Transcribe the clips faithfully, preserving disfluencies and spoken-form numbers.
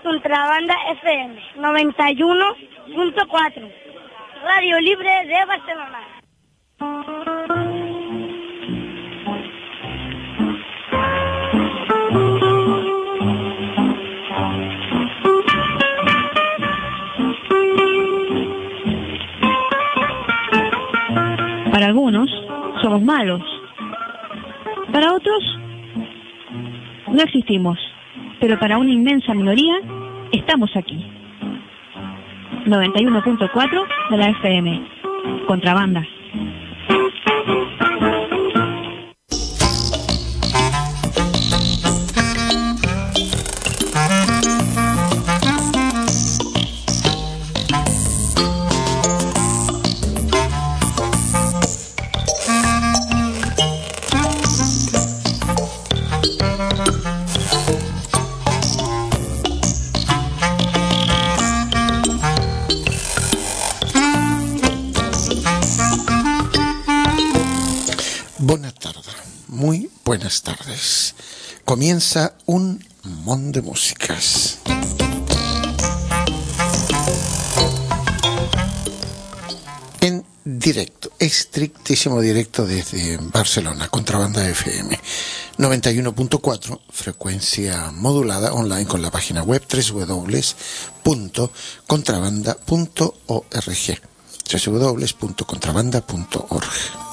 Contrabanda F M noventa y uno punto cuatro, Radio Libre de Barcelona. Para algunos somos malos, para otros no existimos, pero para una inmensa minoría estamos aquí. noventa y uno punto cuatro de la F M, Contrabanda. Buenas tardes. Comienza un mon de músicas. En directo, estrictísimo directo desde Barcelona, Contrabanda F M noventa y uno punto cuatro, frecuencia modulada online con la página web doble u doble u doble u punto contrabanda punto org, doble u doble u doble u punto contrabanda punto org.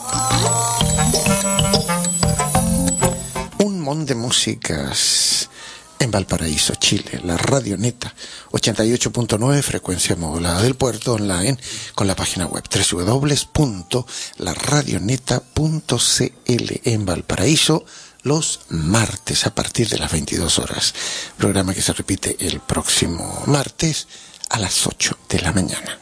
De músicas en Valparaíso, Chile, la Radio Neta ochenta y ocho punto nueve, frecuencia modulada del puerto online con la página web doble u doble u doble u punto la radio neta punto c l en Valparaíso los martes a partir de las veintidós horas, programa que se repite el próximo martes a las ocho de la mañana.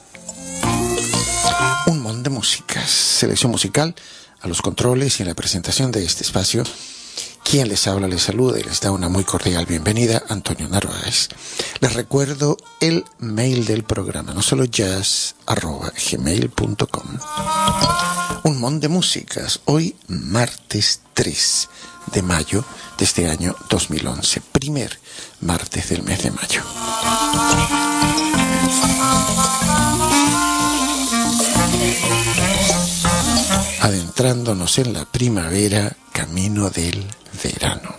Un montón de músicas, selección musical a los controles y en la presentación de este espacio. Quien les habla, les saluda y les da una muy cordial bienvenida, Antonio Narváez. Les recuerdo el mail del programa, no solo jazz arroba gmail punto com. Un montón de músicas, hoy martes tres de mayo de este año dos mil once, primer martes del mes de mayo. Adentrándonos en la primavera, camino del verano.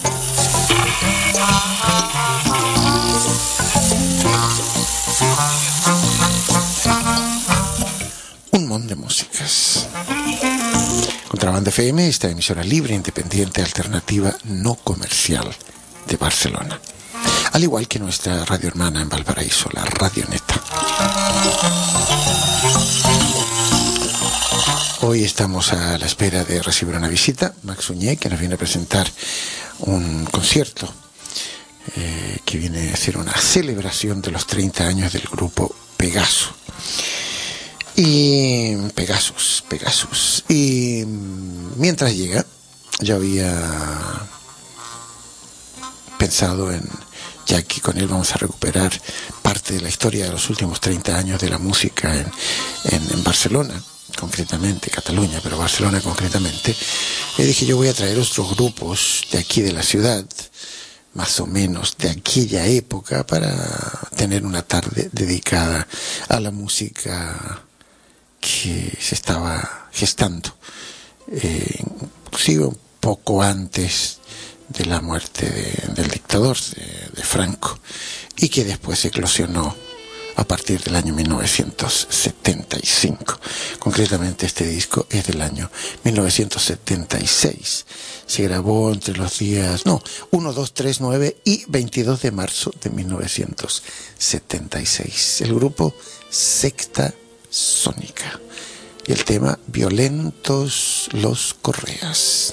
Un montón de músicas. Contrabanda F M, esta emisora libre, independiente, alternativa, no comercial de Barcelona. Al igual que nuestra radio hermana en Valparaíso, la Radio Neta. Hoy estamos a la espera de recibir una visita, Max Uñé, que nos viene a presentar un concierto eh, que viene a ser una celebración de los treinta años del grupo Pegaso. Y Pegasus, Pegasus. Y mientras llega, yo había pensado en, ya que con él vamos a recuperar parte de la historia de los últimos treinta años de la música en, en, en Barcelona, concretamente, Cataluña, pero Barcelona concretamente, le dije, yo voy a traer otros grupos de aquí de la ciudad, más o menos de aquella época, para tener una tarde dedicada a la música que se estaba gestando, eh, inclusive un poco antes de la muerte de, del dictador, de, de Franco, y que después eclosionó a partir del año mil novecientos setenta y cinco. Concretamente este disco es del año mil novecientos setenta y seis. Se grabó entre los días, no, uno, dos, tres, nueve y veintidós de marzo de mil novecientos setenta y seis. El grupo Secta Sónica. Y el tema Violentos los Correas.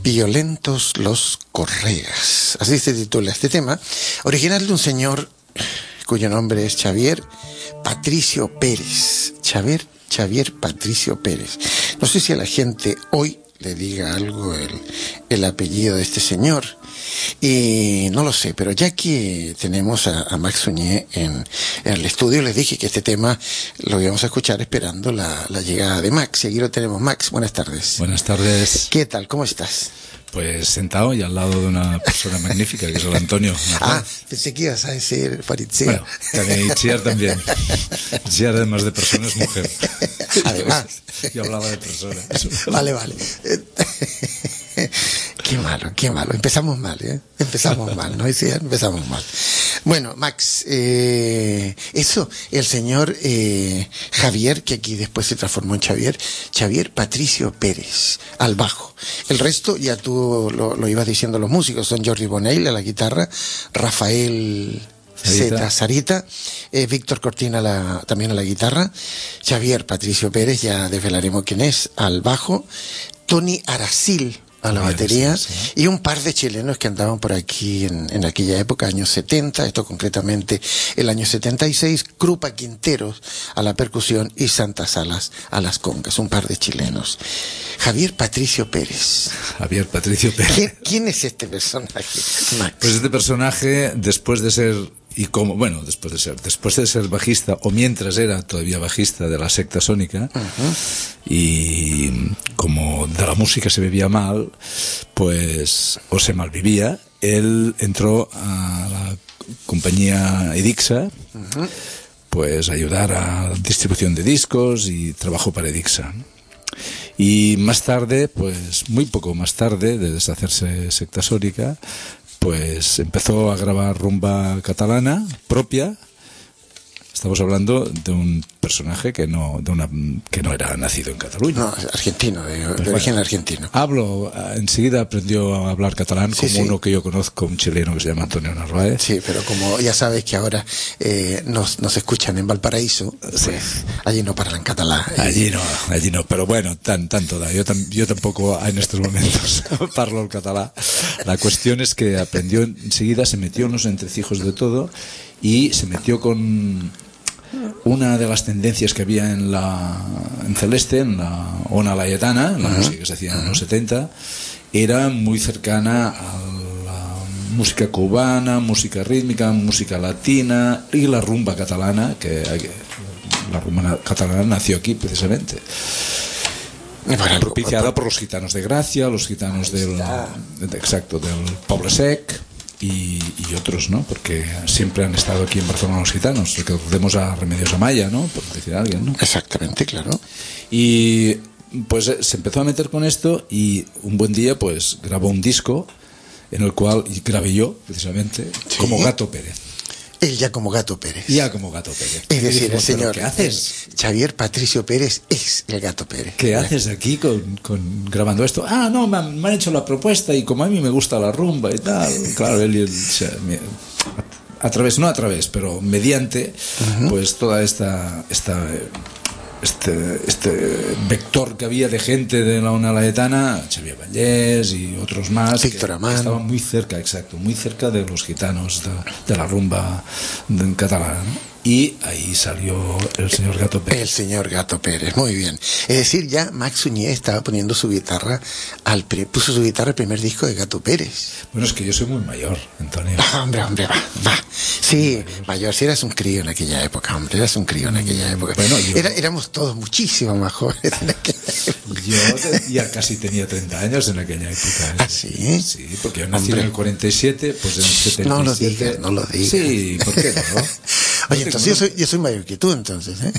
Violentos los Correas. Así se titula este tema, original de un señor cuyo nombre es Xavier Patricio Pérez. Xavier, Xavier Patricio Pérez. No sé si a la gente hoy le diga algo el, el apellido de este señor. Y no lo sé, pero ya que tenemos a, a Max Suñé en, en el estudio, les dije que este tema lo íbamos a escuchar esperando la, la llegada de Max. Y aquí lo tenemos. Max, buenas tardes. Buenas tardes. ¿Qué tal? ¿Cómo estás? Pues sentado y al lado de una persona magnífica, que es el Antonio. Ah, pensé que ibas a decir Faritziar. Bueno, también Itziar también. Itziar, además de persona, es mujer. Además. Yo hablaba de personas. Vale, vale. Qué malo, qué malo. Empezamos mal, ¿eh? Empezamos mal, ¿no? Sí, empezamos mal. Bueno, Max, eh, eso, el señor eh, Javier, que aquí después se transformó en Xavier, Xavier Patricio Pérez, al bajo. El resto, ya tú lo, lo ibas diciendo, los músicos son Jordi Bonell a la guitarra, Rafael Zeta Sarita, eh, Víctor Cortina la, también a la guitarra, Xavier Patricio Pérez, ya desvelaremos quién es, al bajo, Tony Aracil a la batería, sí, sí. Y un par de chilenos que andaban por aquí en, en aquella época, años setenta, esto concretamente el año setenta y seis, Krupa Quinteros a la percusión y Santa Salas a las congas, un par de chilenos. Javier Patricio Pérez. Javier Patricio Pérez. ¿Quién, quién es este personaje, Max? Pues este personaje, después de ser... Y como, bueno, después de ser, después de ser bajista, o mientras era todavía bajista de la secta sónica, uh-huh. Y como de la música se bebía mal, pues, o se malvivía, él entró a la compañía Edixa, uh-huh. Pues a ayudar a la distribución de discos y trabajó para Edixa. Y más tarde, pues, muy poco más tarde de deshacerse secta sónica, pues empezó a grabar rumba catalana propia. Estamos hablando de un personaje que no, de una, que no era nacido en Cataluña. No, argentino, de, de bueno, origen argentino. Hablo, enseguida aprendió a hablar catalán, sí, como sí. Uno que yo conozco, un chileno que se llama Antonio Narváez. Sí, pero como ya sabes que ahora eh, nos, nos escuchan en Valparaíso, pues sí. Allí no parlan catalán. Allí no, allí no, pero bueno, tan, tanto da. Yo, tam, yo tampoco en estos momentos parlo el catalán. La cuestión es que aprendió enseguida, se metió en los entrecijos de todo y se metió con una de las tendencias que había en la en Celeste, en la Ona Layetana, en la uh-huh. música que se hacía en los setenta, era muy cercana a la música cubana, música rítmica, música latina y la rumba catalana, que la rumba catalana nació aquí precisamente. Bueno, propiciada por los gitanos de Gracia, los gitanos del, exacto, del Poble Sec. Y, y otros, ¿no? Porque siempre han estado aquí en Barcelona los gitanos. Recordemos a Remedios Amaya, ¿no? Por decir a alguien, ¿no? Exactamente, claro. Y pues se empezó a meter con esto y un buen día pues grabó un disco en el cual y grabé yo, precisamente, ¿sí? Como Gato Pérez. Él ya como Gato Pérez. Ya como Gato Pérez. Es decir, dijimos, el señor ¿qué haces? Xavier Patricio Pérez es el Gato Pérez. ¿Qué haces aquí con, con grabando esto? Ah, no, me han, me han hecho la propuesta y como a mí me gusta la rumba y tal. Claro, él, o sea, a través, no a través, pero mediante, uh-huh. Pues toda esta... esta Este, este vector que había de gente de la Ona Layetana, Xavier Vallés y otros más, Víctor que, Amán, que estaban muy cerca, exacto, muy cerca de los gitanos de, de la rumba en catalán, ¿no? Y ahí salió el señor Gato Pérez. El señor Gato Pérez, muy bien. Es decir, ya Max Suñé estaba poniendo su guitarra, al puso su guitarra al primer disco de Gato Pérez. Bueno, es que yo soy muy mayor, Antonio. Ah, hombre, hombre, va, va. Sí, mayor, si eras un crío en aquella época, hombre, eras un crío en aquella época. Bueno, yo... Era, éramos todos muchísimo más jóvenes en aquella época. Yo ya casi tenía treinta años en aquella época. ¿Ah, sí? Sí, porque yo nací hombre. En el cuarenta y siete, pues en el setenta y siete... No lo digas, no lo digas. Sí, ¿por qué no? Oye, entonces yo soy, yo soy mayor que tú, entonces, ¿eh?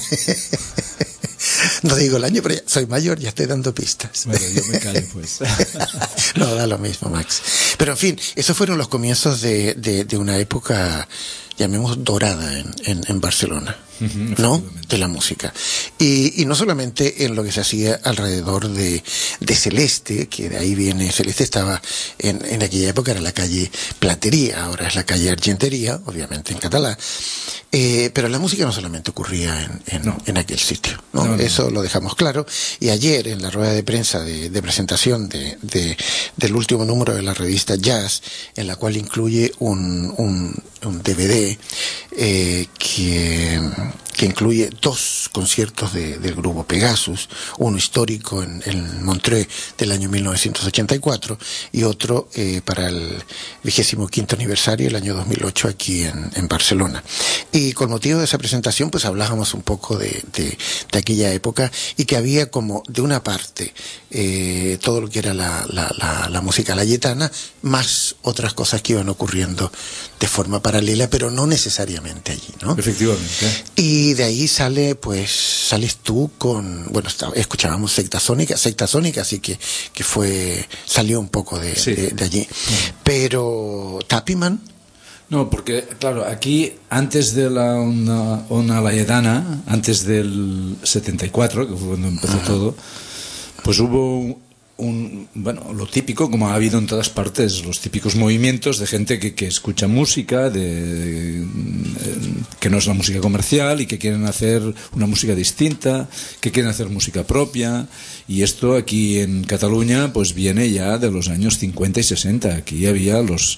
No digo el año, pero ya soy mayor, ya estoy dando pistas. Bueno, yo me callo, pues. No, da lo mismo, Max. Pero en fin, esos fueron los comienzos de, de, de una época llamemos, dorada en, en, en Barcelona, uh-huh, ¿no? De la música. Y, y no solamente en lo que se hacía alrededor de, de Celeste, que de ahí viene, Celeste estaba en, en aquella época, era la calle Platería, ahora es la calle Argentería, obviamente en catalán. Eh, pero la música no solamente ocurría en, en, no. en aquel sitio, ¿no? No, no, Eso no. lo dejamos claro. Y ayer, en la rueda de prensa de, de presentación de, de, del último número de la revista Jazz, en la cual incluye un, un, un D V D eh, que, que incluye dos conciertos de, del grupo Pegasus, uno histórico en, en Montreux del año mil novecientos ochenta y cuatro y otro eh, para el vigésimo quinto aniversario, el año dos mil ocho, aquí en, en Barcelona. Y con motivo de esa presentación, pues hablábamos un poco de, de, de aquella época, y que había como, de una parte, eh, todo lo que era la, la, la, la música layetana, más otras cosas que iban ocurriendo de forma paralela, pero no necesariamente allí, ¿no? Efectivamente. Y de ahí sale, pues, sales tú con, bueno, estaba, escuchábamos Secta Sónica, Secta Sónica, así que, que fue, salió un poco de, sí. de, de allí. Sí. Pero, Tapiman. No, porque, claro, aquí, antes de la onda, onda layetana, antes del setenta y cuatro, que fue cuando empezó uh-huh. todo, pues hubo un, un, bueno, lo típico, como ha habido en todas partes, los típicos movimientos de gente que, que escucha música, de, de, que no es la música comercial, y que quieren hacer una música distinta, que quieren hacer música propia, y esto aquí en Cataluña, pues viene ya de los años cincuenta y sesenta. Aquí había los...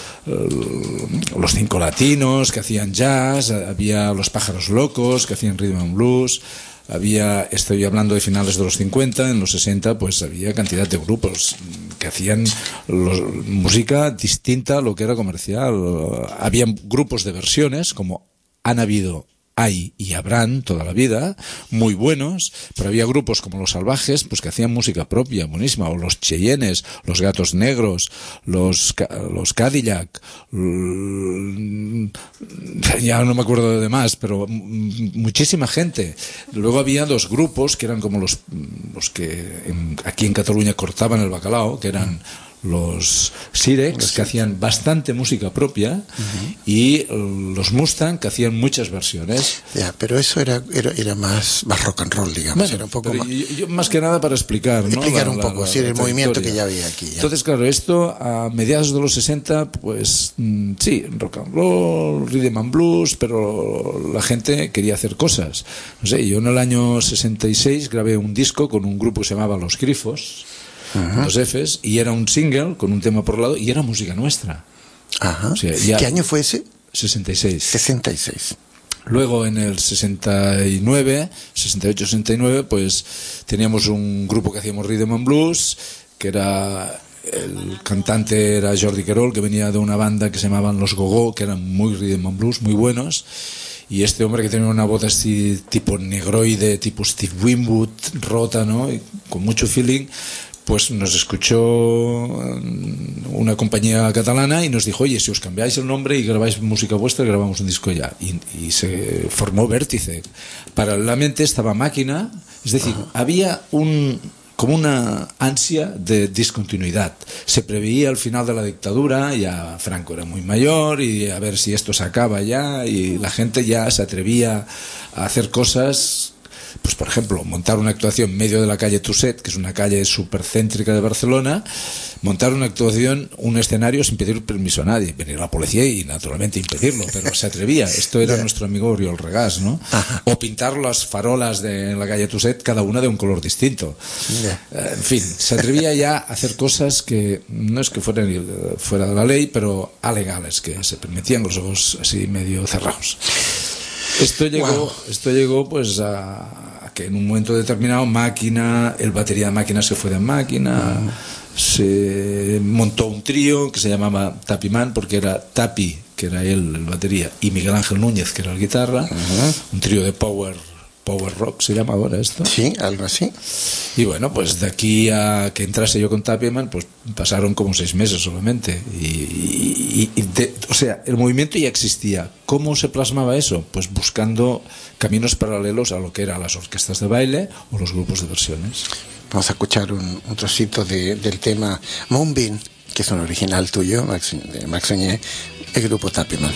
los Cinco Latinos que hacían jazz, había los Pájaros Locos que hacían rhythm and blues, había, estoy hablando de finales de los cincuenta, en los sesenta pues había cantidad de grupos que hacían los, música distinta a lo que era comercial. Había grupos de versiones, como han habido, hay y habrán toda la vida, muy buenos, pero había grupos como Los Salvajes, pues que hacían música propia, buenísima, o los Cheyennes, los Gatos Negros, los, los Cadillac, ya no me acuerdo de demás, pero muchísima gente. Luego había dos grupos que eran como los, los que en, aquí en Cataluña cortaban el bacalao, que eran los Sirex, que hacían bastante música propia, uh-huh. y los Mustang, que hacían muchas versiones. Ya, pero eso era era, era más, más rock and roll, digamos. Bueno, era un poco más... Yo, yo, más que nada para explicar, ¿no? Explicar la, un poco, la, sí, la, el la movimiento historia. que ya había aquí. Ya. Entonces, claro, esto a mediados de los sesenta, pues mmm, sí, rock and roll, rhythm and blues, pero la gente quería hacer cosas. No sé, yo en el año sesenta y seis grabé un disco con un grupo que se llamaba Los Grifos, uh-huh. dos Fs, y era un single con un tema por lado, y era música nuestra. Ajá. O sea, ya, ¿qué año fue ese? sesenta y seis. sesenta y seis. Luego en el sesenta y nueve, sesenta y ocho, sesenta y nueve, pues teníamos un grupo que hacíamos rhythm and blues, que era, el cantante era Jordi Querol, que venía de una banda que se llamaban Los Gogó, que eran muy rhythm and blues, muy buenos. Y este hombre, que tenía una voz así tipo negroide, tipo Steve Winwood, rota, ¿no? Y con mucho feeling, pues nos escuchó una compañía catalana y nos dijo: oye, si os cambiáis el nombre y grabáis música vuestra, grabamos un disco ya. Y, y se formó Vértice. Paralelamente estaba Máquina, es decir, uh-huh. había un como una ansia de discontinuidad. Se preveía el final de la dictadura, ya Franco era muy mayor, y a ver si esto se acaba ya, y la gente ya se atrevía a hacer cosas. Pues, por ejemplo, montar una actuación en medio de la calle Tuset, que es una calle supercéntrica de Barcelona, montar una actuación, un escenario sin pedir permiso a nadie. Venir la policía y, naturalmente, impedirlo, pero se atrevía. Esto era yeah. nuestro amigo Oriol Regás, ¿no? Ajá. O pintar las farolas de en la calle Tuset, cada una de un color distinto. Yeah. Eh, en fin, se atrevía ya a hacer cosas que no es que fueran fuera de la ley, pero alegales, que se permitían los ojos así medio cerrados. Esto llegó, wow. esto llegó pues a, a que en un momento determinado Máquina, el batería de Máquina se fue de Máquina, uh-huh. se montó un trío que se llamaba Tapiman, porque era Tapi, que era él el batería, y Miguel Ángel Núñez, que era la guitarra, uh-huh. un trío de power power rock se llama ahora esto. Sí, algo así. Y bueno, pues de aquí a que entrase yo con Tapiman, pues pasaron como seis meses solamente. Y, y, y de, o sea, el movimiento ya existía. ¿Cómo se plasmaba eso? Pues buscando caminos paralelos a lo que eran las orquestas de baile o los grupos de versiones. Vamos a escuchar un, un trocito de, del tema Moonbeam, que es un original tuyo, Max, de Max Oñé, el grupo Tapiman.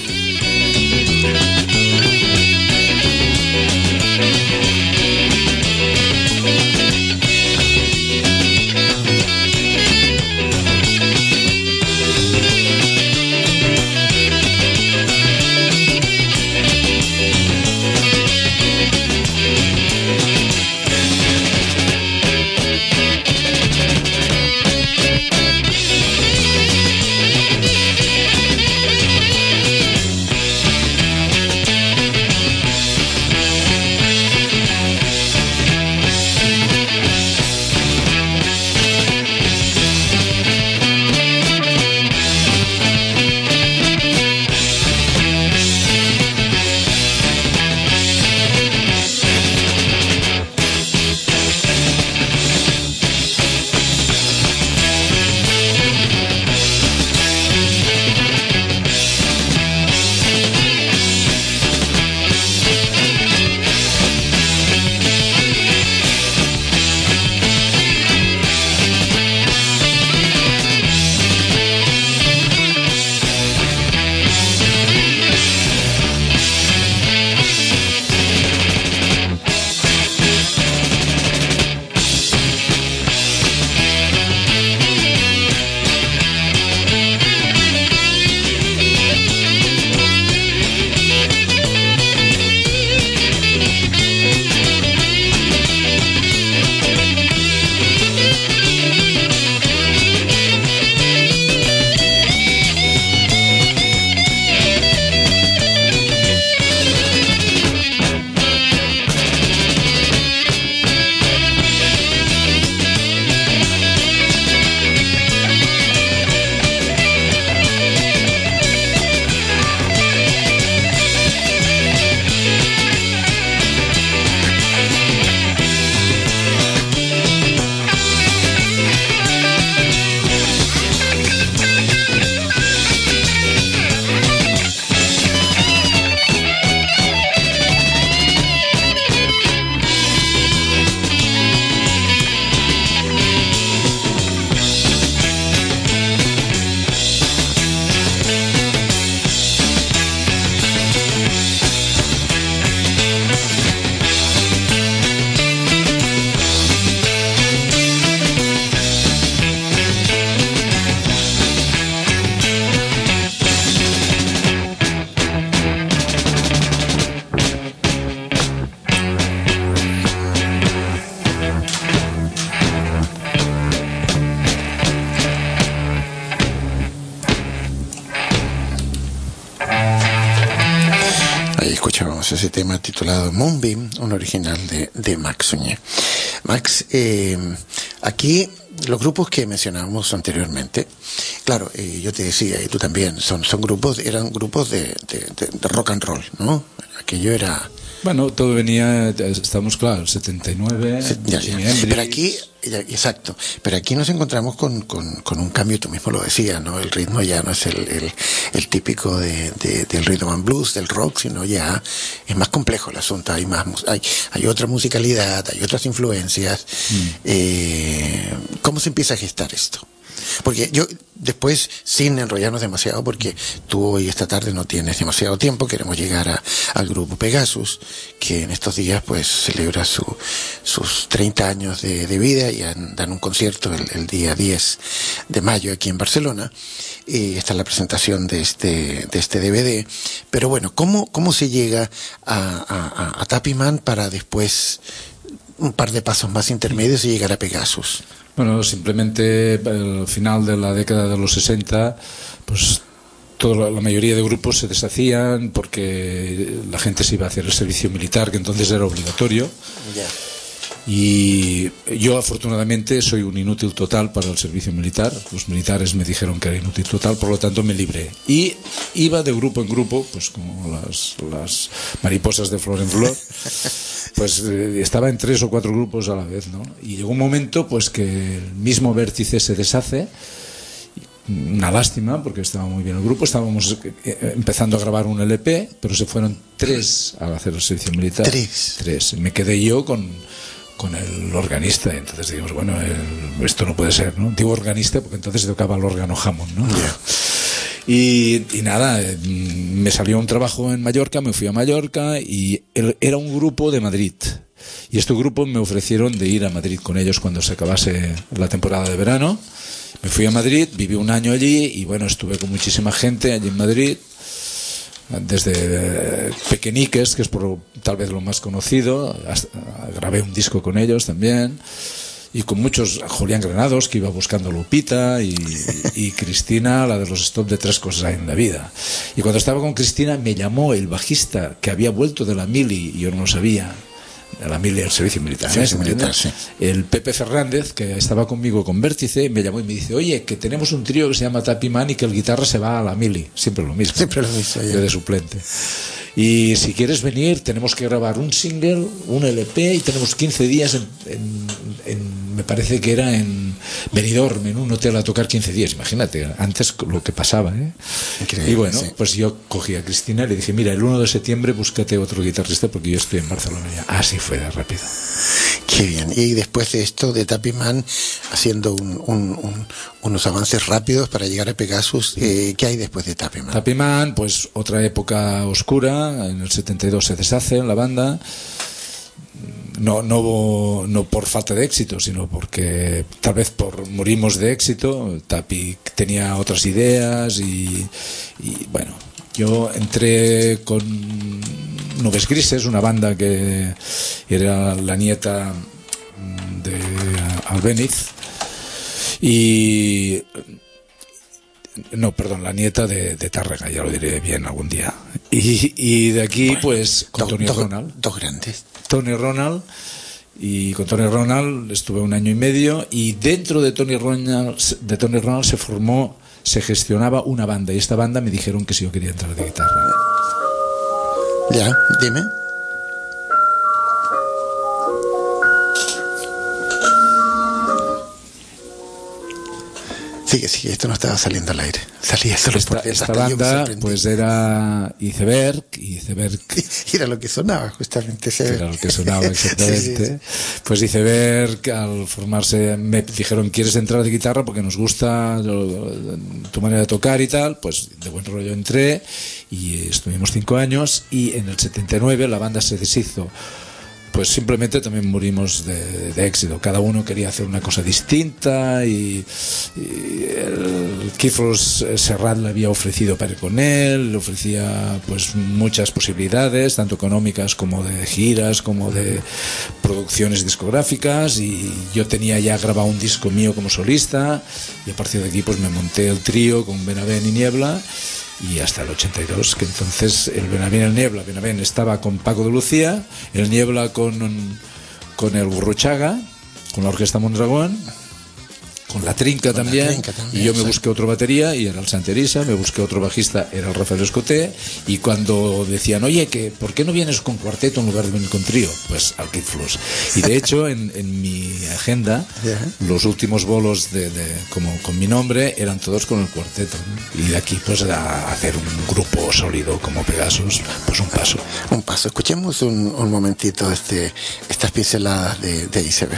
Ese tema titulado Moonbeam, un original de, de Max Oñé. Max, eh, aquí los grupos que mencionábamos anteriormente, claro, eh, yo te decía, y tú también, son, son grupos, eran grupos de, de, de, de rock and roll, ¿no? Aquello era... Bueno, todo venía, estamos claros, setenta y nueve, Se, ya, ya. Pero aquí, ya, exacto, pero aquí nos encontramos con, con, con un cambio, tú mismo lo decías, ¿no? El ritmo ya no es el, el, el típico de, de, del rhythm and blues, del rock, sino ya es más complejo el asunto, hay más, hay, hay otra musicalidad, hay otras influencias. Mm. Eh, ¿Cómo se empieza a gestar esto? Porque yo, después, sin enrollarnos demasiado, porque tú hoy esta tarde no tienes demasiado tiempo, queremos llegar a, al grupo Pegasus, que en estos días pues celebra su, sus treinta años de, de vida y han, dan un concierto el, el día diez de mayo aquí en Barcelona, y está la presentación de este, de este D V D. Pero bueno, ¿cómo, cómo se llega a, a, a Tapiman para después un par de pasos más intermedios y llegar a Pegasus? Bueno, simplemente al final de la década de los sesenta, pues toda la mayoría de grupos se deshacían porque la gente se iba a hacer el servicio militar, que entonces era obligatorio. Yeah. Y yo afortunadamente soy un inútil total para el servicio militar. Los militares me dijeron que era inútil total, por lo tanto me libré. Y iba de grupo en grupo, pues como las, las mariposas de flor en flor. Pues eh, estaba en tres o cuatro grupos a la vez, ¿no? Y llegó un momento pues que el mismo vértice se deshace. Una lástima, porque estaba muy bien el grupo. Estábamos eh, empezando a grabar un L P, pero se fueron tres a hacer el servicio militar. Tres. Tres. Me quedé yo con, con el organista. Entonces dijimos, bueno, el, esto no puede ser, ¿no? Digo organista porque entonces se tocaba el órgano Hammond, ¿no? Yeah. Y, y nada, me salió un trabajo en Mallorca, me fui a Mallorca y el, era un grupo de Madrid. Y este grupo me ofrecieron de ir a Madrid con ellos cuando se acabase la temporada de verano. Me fui a Madrid, viví un año allí y bueno, estuve con muchísima gente allí en Madrid. Desde Pequeñiques, que es por tal vez lo más conocido, hasta, grabé un disco con ellos también, y con muchos, Julián Granados, que iba buscando Lupita, y, y Cristina, la de los stop de Tres cosas hay en la vida. Y cuando estaba con Cristina me llamó el bajista que había vuelto de la mili, y yo no lo sabía, de la mili del servicio militar, servicio militar sí. El Pepe Fernández, que estaba conmigo con Vértice, me llamó y me dice, oye, que tenemos un trío que se llama Tapiman y que el guitarra se va a la mili, siempre lo mismo, siempre lo mismo, yo de suplente, y si quieres venir tenemos que grabar un single, un L P, y tenemos quince días en, en, en, me parece que era en Benidorm, en un hotel a tocar quince días, imagínate, antes lo que pasaba, ¿eh? Increíble, y bueno, sí. Pues yo cogí a Cristina y le dije, mira, el uno de septiembre búscate otro guitarrista porque yo estoy en Barcelona ya. Así fue de rápido. Qué bien. Y después de esto de Tapiman, haciendo un, un, un, unos avances rápidos para llegar a Pegasus, eh, ¿qué hay después de Tapiman? Tapiman, pues otra época oscura, en el setenta y dos se deshace la banda. No, no, no por falta de éxito, sino porque tal vez por morimos de éxito. Tapi tenía otras ideas y, y bueno, yo entré con Nubes Grises, una banda que era la nieta de Albéniz y no, perdón, la nieta de, de Tárrega, ya lo diré bien algún día. Y, y de aquí, bueno, pues, con do, Tony do, Ronald. Dos grandes. Tony Ronald. Y con Tony Ronald estuve un año y medio. Y dentro de Tony Ronald, de Tony Ronald se formó, se gestionaba una banda. Y esta banda me dijeron que si yo quería entrar de guitarra. Ya, dime. Sigue, sigue, esto no estaba saliendo al aire. Salía solo esta, por esta banda, pues era Iceberg, Iceberg. Era lo que sonaba, justamente. Era lo que sonaba, exactamente. Sí, sí, sí. Pues Iceberg, al formarse, me dijeron, ¿quieres entrar de guitarra? Porque nos gusta tu manera de tocar y tal. Pues de buen rollo entré y estuvimos cinco años y en el setenta y nueve la banda se deshizo. Pues simplemente también morimos de, de éxito. Cada uno quería hacer una cosa distinta y, y el Kiflos Serrat le había ofrecido para ir con él, le ofrecía pues muchas posibilidades, tanto económicas como de giras, como de producciones discográficas, y yo tenía ya grabado un disco mío como solista y a partir de aquí pues me monté el trío con Benavent y Niebla. Y hasta el ochenta y dos, que entonces el Benavent y el Niebla, Benavent estaba con Paco de Lucía, el Niebla con, con el Gurruchaga, con la Orquesta Mondragón, con la Trinca, con también, la Trinca también, y yo me busqué otro batería y era el Santerisa, me busqué otro bajista, era el Rafael Escoté, y cuando decían, oye, que ¿por qué no vienes con cuarteto en lugar de venir con trío? Pues al Kid Floss. Y de hecho en, en mi agenda los últimos bolos de, de, como con mi nombre eran todos con el cuarteto, ¿no? Y de aquí pues a hacer un grupo sólido como Pegasus, pues un paso. Un paso. Escuchemos un, un momentito este, estas pinceladas de, de Iceberg.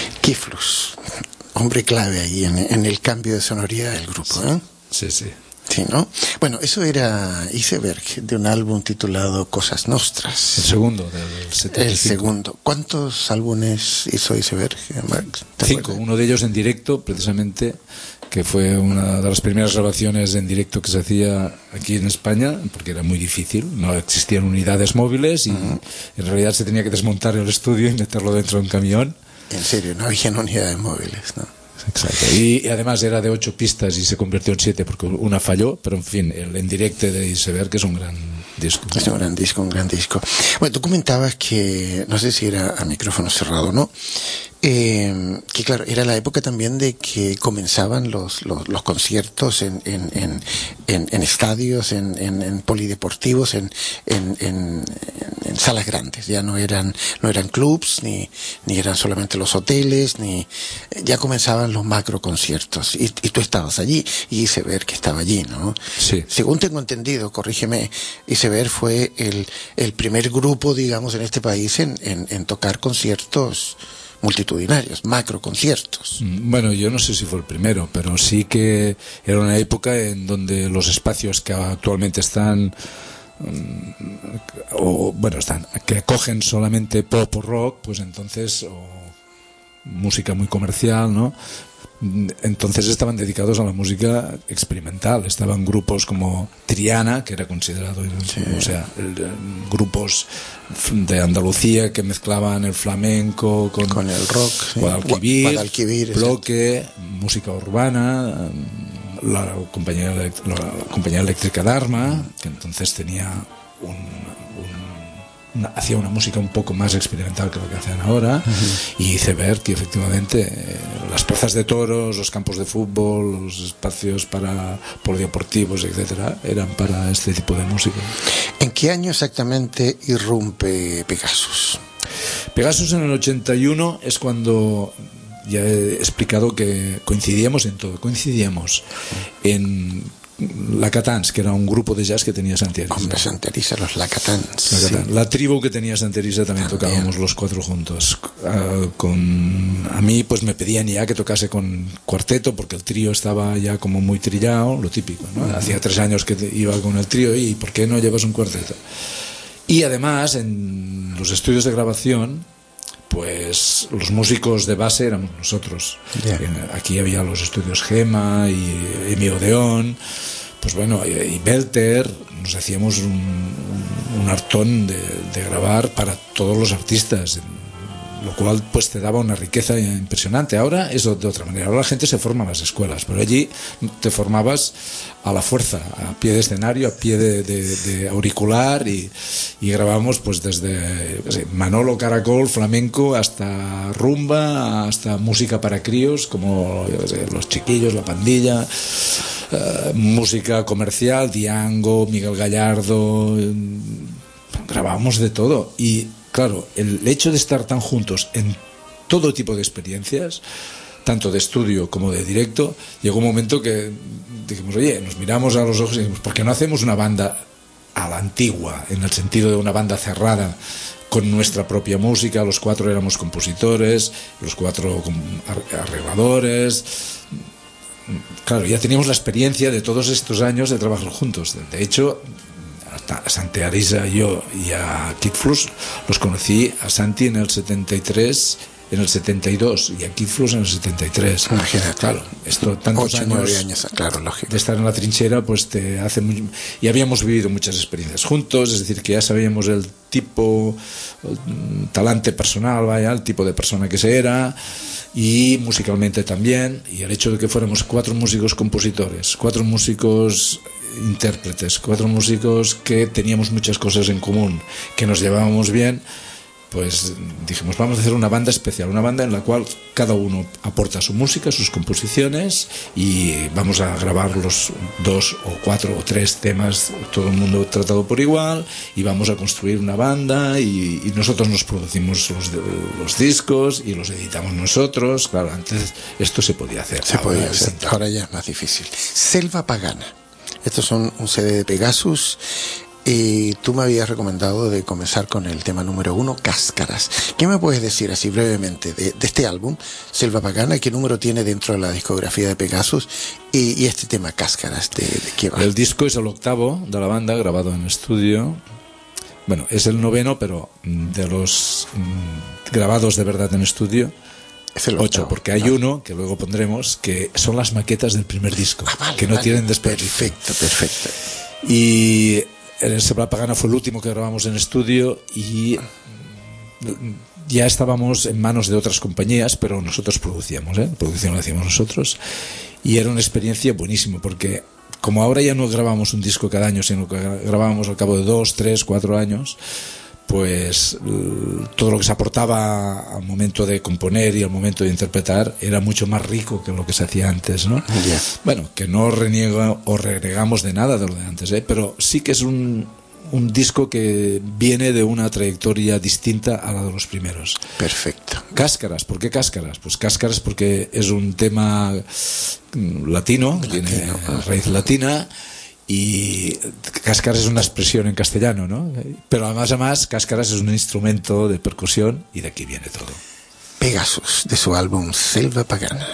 Hombre clave ahí en, en el cambio de sonoridad del grupo, ¿eh? Sí, sí. Sí, ¿no? Bueno, eso era Iceberg, de un álbum titulado Cosas Nostras. El segundo del setenta y cinco. El segundo. ¿Cuántos álbumes hizo Iceberg, Marc? Cinco. Uno de ellos en directo, precisamente, que fue una de las primeras grabaciones en directo que se hacía aquí en España, porque era muy difícil, no existían unidades móviles y uh-huh. en realidad se tenía que desmontar el estudio y meterlo dentro de un camión. En serio, no había unidades móviles, ¿no? Exacto. Y, y además era de ocho pistas y se convirtió en siete porque una falló, pero en fin, el en directo de Iceberg, que es un gran disco. Es un gran disco, un gran disco. Bueno, tú comentabas que, no sé si era a micrófono cerrado o no, eh, que claro, era la época también de que comenzaban los, los, los conciertos en, en, en, en, en estadios, en, en, en polideportivos, en, en, en, en salas grandes. Ya no eran, no eran clubs, ni, ni eran solamente los hoteles, ni, ya comenzaban los macro conciertos. Y, y tú estabas allí, y Iceberg que estaba allí, ¿no? Sí. Según tengo entendido, corrígeme, Iceberg fue el, el primer grupo, digamos, en este país en, en, en tocar conciertos multitudinarios, macro conciertos. Bueno, yo no sé si fue el primero, pero sí que era una época en donde los espacios que actualmente están, o bueno, están, que acogen solamente pop o rock, pues entonces, o música muy comercial, ¿no? Entonces estaban dedicados a la música experimental. Estaban grupos como Triana, que era considerado, sí. o sea, el, el, grupos de Andalucía que mezclaban el flamenco con, con el rock, sí. Guadalquivir, Guadalquivir, bloque, exacto. Música urbana, la compañía, la compañía eléctrica Dharma, que entonces tenía un, un Una, hacía una música un poco más experimental que lo que hacen ahora, uh-huh. y Iceberg, que efectivamente eh, las plazas de toros, los campos de fútbol, los espacios para polideportivos, etcétera, eran para este tipo de música. ¿En qué año exactamente irrumpe Pegasus? Pegasus en el ochenta y uno es cuando ya he explicado que coincidíamos en todo, coincidíamos uh-huh. en Lacatans, que era un grupo de jazz que tenía Santi Arisa. Hombre, Santi Arisa, los Lacatans. Lacatans. Sí. La tribu que tenía Santi Arisa también, también tocábamos los cuatro juntos. Uh, con a mí pues me pedían ya que tocase con cuarteto porque el trío estaba ya como muy trillado, lo típico, ¿no? Uh-huh. Hacía tres años que iba con el trío y ¿por qué no llevas un cuarteto? Y además en los estudios de grabación pues los músicos de base éramos nosotros. Yeah. Aquí había los estudios Gema y Emi Odeón, pues bueno, y, y Belter, nos hacíamos un, un, un hartón de, de grabar para todos los artistas, lo cual pues te daba una riqueza impresionante. Ahora es de otra manera, ahora la gente se forma en las escuelas, pero allí te formabas a la fuerza, a pie de escenario, a pie de, de, de auricular, y, y grabamos pues desde no sé, Manolo Caracol, flamenco, hasta rumba, hasta música para críos como yo sé, Los Chiquillos, La Pandilla, uh, música comercial, Diango, Miguel Gallardo, eh, grabábamos de todo. Y claro, el hecho de estar tan juntos en todo tipo de experiencias, tanto de estudio como de directo, llegó un momento que dijimos, oye, nos miramos a los ojos y dijimos, ¿por qué no hacemos una banda a la antigua, en el sentido de una banda cerrada, con nuestra propia música? Los cuatro éramos compositores, los cuatro arregladores. Claro, ya teníamos la experiencia de todos estos años de trabajar juntos. De hecho, a Santi Arisa, yo y a Kid Flux los conocí a Santi en el setenta y tres, en el setenta y dos, y a Kid Flux en el setenta y tres. Imagínate. Claro, esto tantos ocho, años, años claro, lógico, de estar en la trinchera, pues te hace muy, y habíamos vivido muchas experiencias juntos, es decir, que ya sabíamos el tipo, el talante personal, vaya, el tipo de persona que se era, y musicalmente también, y el hecho de que fuéramos cuatro músicos compositores, cuatro músicos intérpretes, cuatro músicos que teníamos muchas cosas en común, que nos llevábamos bien, pues dijimos, vamos a hacer una banda especial, una banda en la cual cada uno aporta su música, sus composiciones, y vamos a grabar los dos o cuatro o tres temas, todo el mundo tratado por igual, y vamos a construir una banda, y, y nosotros nos producimos los, los discos y los editamos nosotros. Claro, antes esto se podía hacer. Se podía hacer, ahora ya es más difícil. Selva Pagana. Estos son un C D de Pegasus. Y tú me habías recomendado de comenzar con el tema número uno, Cáscaras. ¿Qué me puedes decir así brevemente de, de este álbum, Selva Pagana? ¿Qué número tiene dentro de la discografía de Pegasus? Y, y este tema, Cáscaras, ¿de, de qué va? El disco es el octavo de la banda, grabado en estudio. Bueno, es el noveno, pero de los mmm, grabados de verdad en estudio, es el ocho, porque hay ¿no? uno que luego pondremos que son las maquetas del primer disco, ah, vale, que no vale. tienen desperdicio. Perfecto, perfecto. Y el Selva Pagana fue el último que grabamos en estudio y ya estábamos en manos de otras compañías, pero nosotros producíamos, ¿eh? La producción la hacíamos nosotros y era una experiencia buenísima porque como ahora ya no grabamos un disco cada año, sino que grabábamos al cabo de dos, tres, cuatro años, pues todo lo que se aportaba al momento de componer y al momento de interpretar era mucho más rico que lo que se hacía antes, ¿no? Yeah. Bueno, que no reniego o renegamos de nada de lo de antes, ¿eh? Pero sí que es un, un disco que viene de una trayectoria distinta a la de los primeros. Perfecto. Cáscaras, ¿por qué Cáscaras? Pues Cáscaras porque es un tema latino, latino tiene ah. raíz latina. Y Cáscaras es una expresión en castellano, ¿no? Pero además, además, Cáscaras es un instrumento de percusión y de aquí viene todo. Pegasus, de su álbum Selva Pagana.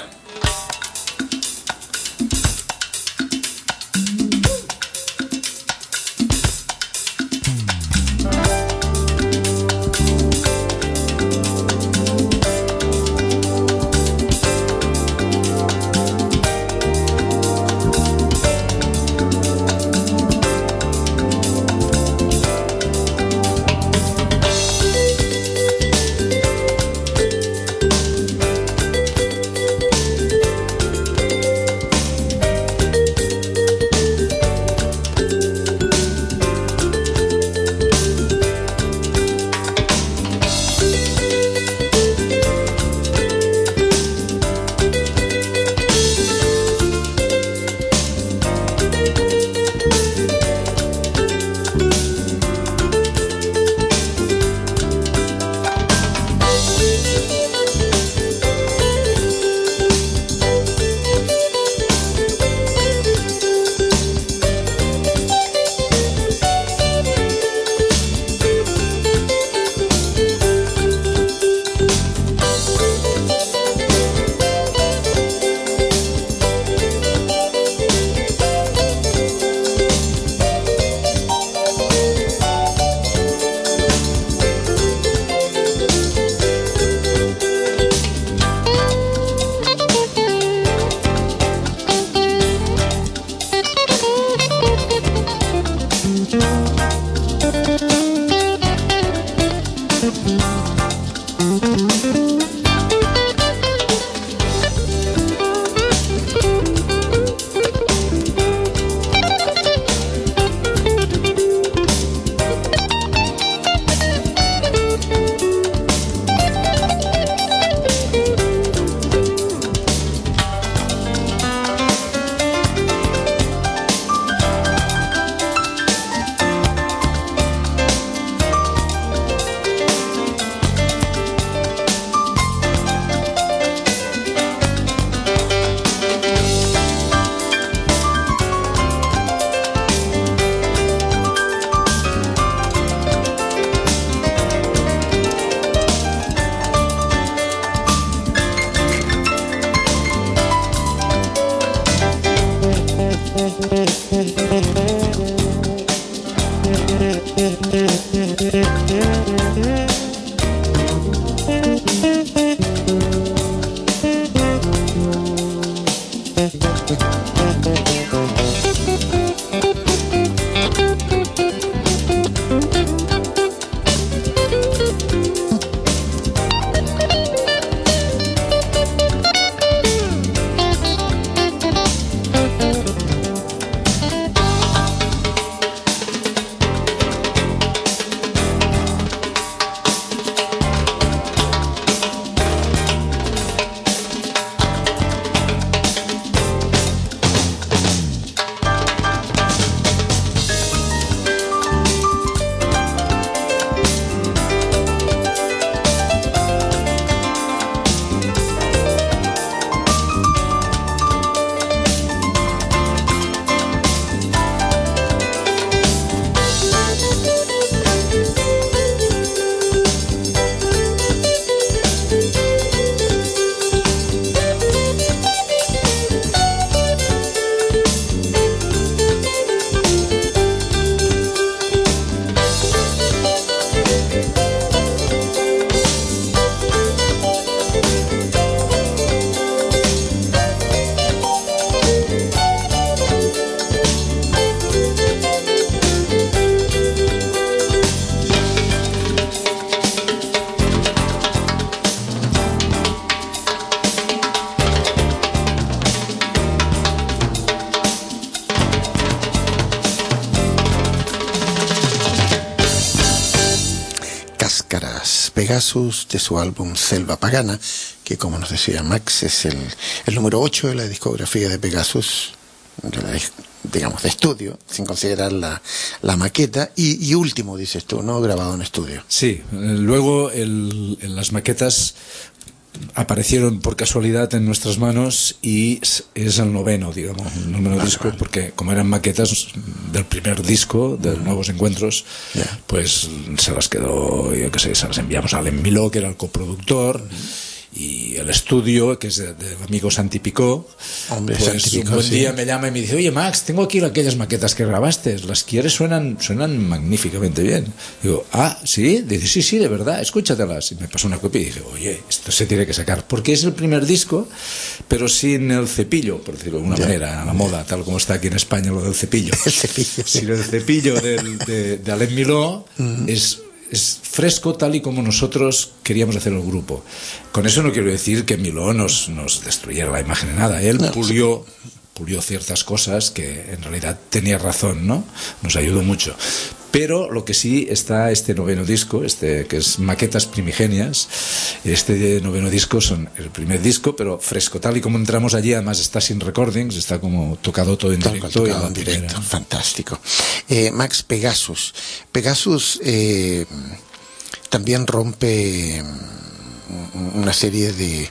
Pegasus, de su álbum Selva Pagana, que como nos decía Max es el, el número ocho de la discografía de Pegasus, de la, digamos de estudio, sin considerar la, la maqueta, y, y último, dices tú, ¿no? Grabado en estudio. Sí, luego el, en las maquetas aparecieron por casualidad en nuestras manos y es el noveno, digamos, el noveno vale, disco, vale. Porque como eran maquetas del primer disco, de uh-huh. Nuevos Encuentros, yeah. Pues se las quedó, yo qué sé, se las enviamos a Alain Miló, que era el coproductor, uh-huh. Y el estudio, que es del de amigo Santi Picó. Hombre, pues Santi Picó, un buen sí. día me llama y me dice: oye Max, tengo aquí aquellas maquetas que grabaste, ¿las quieres? Suenan, suenan magníficamente bien. Digo, ah, ¿sí? Dice, sí, sí, de verdad, escúchatelas. Y me pasó una copia y dije, oye, esto se tiene que sacar, porque es el primer disco, pero sin el cepillo, por decirlo de alguna ya, manera, a la moda, tal como está aquí en España lo del cepillo. El cepillo. Sin el cepillo del, de, de Alain Miló, uh-huh. es... es fresco tal y como nosotros queríamos hacer el grupo. Con eso no quiero decir que Miló nos, nos destruyera la imagen de nada. Él no, pulió, pulió ciertas cosas que en realidad tenía razón, ¿no? Nos ayudó mucho. Pero lo que sí está este noveno disco, este que es Maquetas Primigenias, este noveno disco son el primer disco, pero fresco, tal y como entramos allí, además está sin recordings, está como tocado todo en todo directo. Tocado en directo, primera. Fantástico. Eh, Max, Pegasus. Pegasus eh, también rompe una serie de,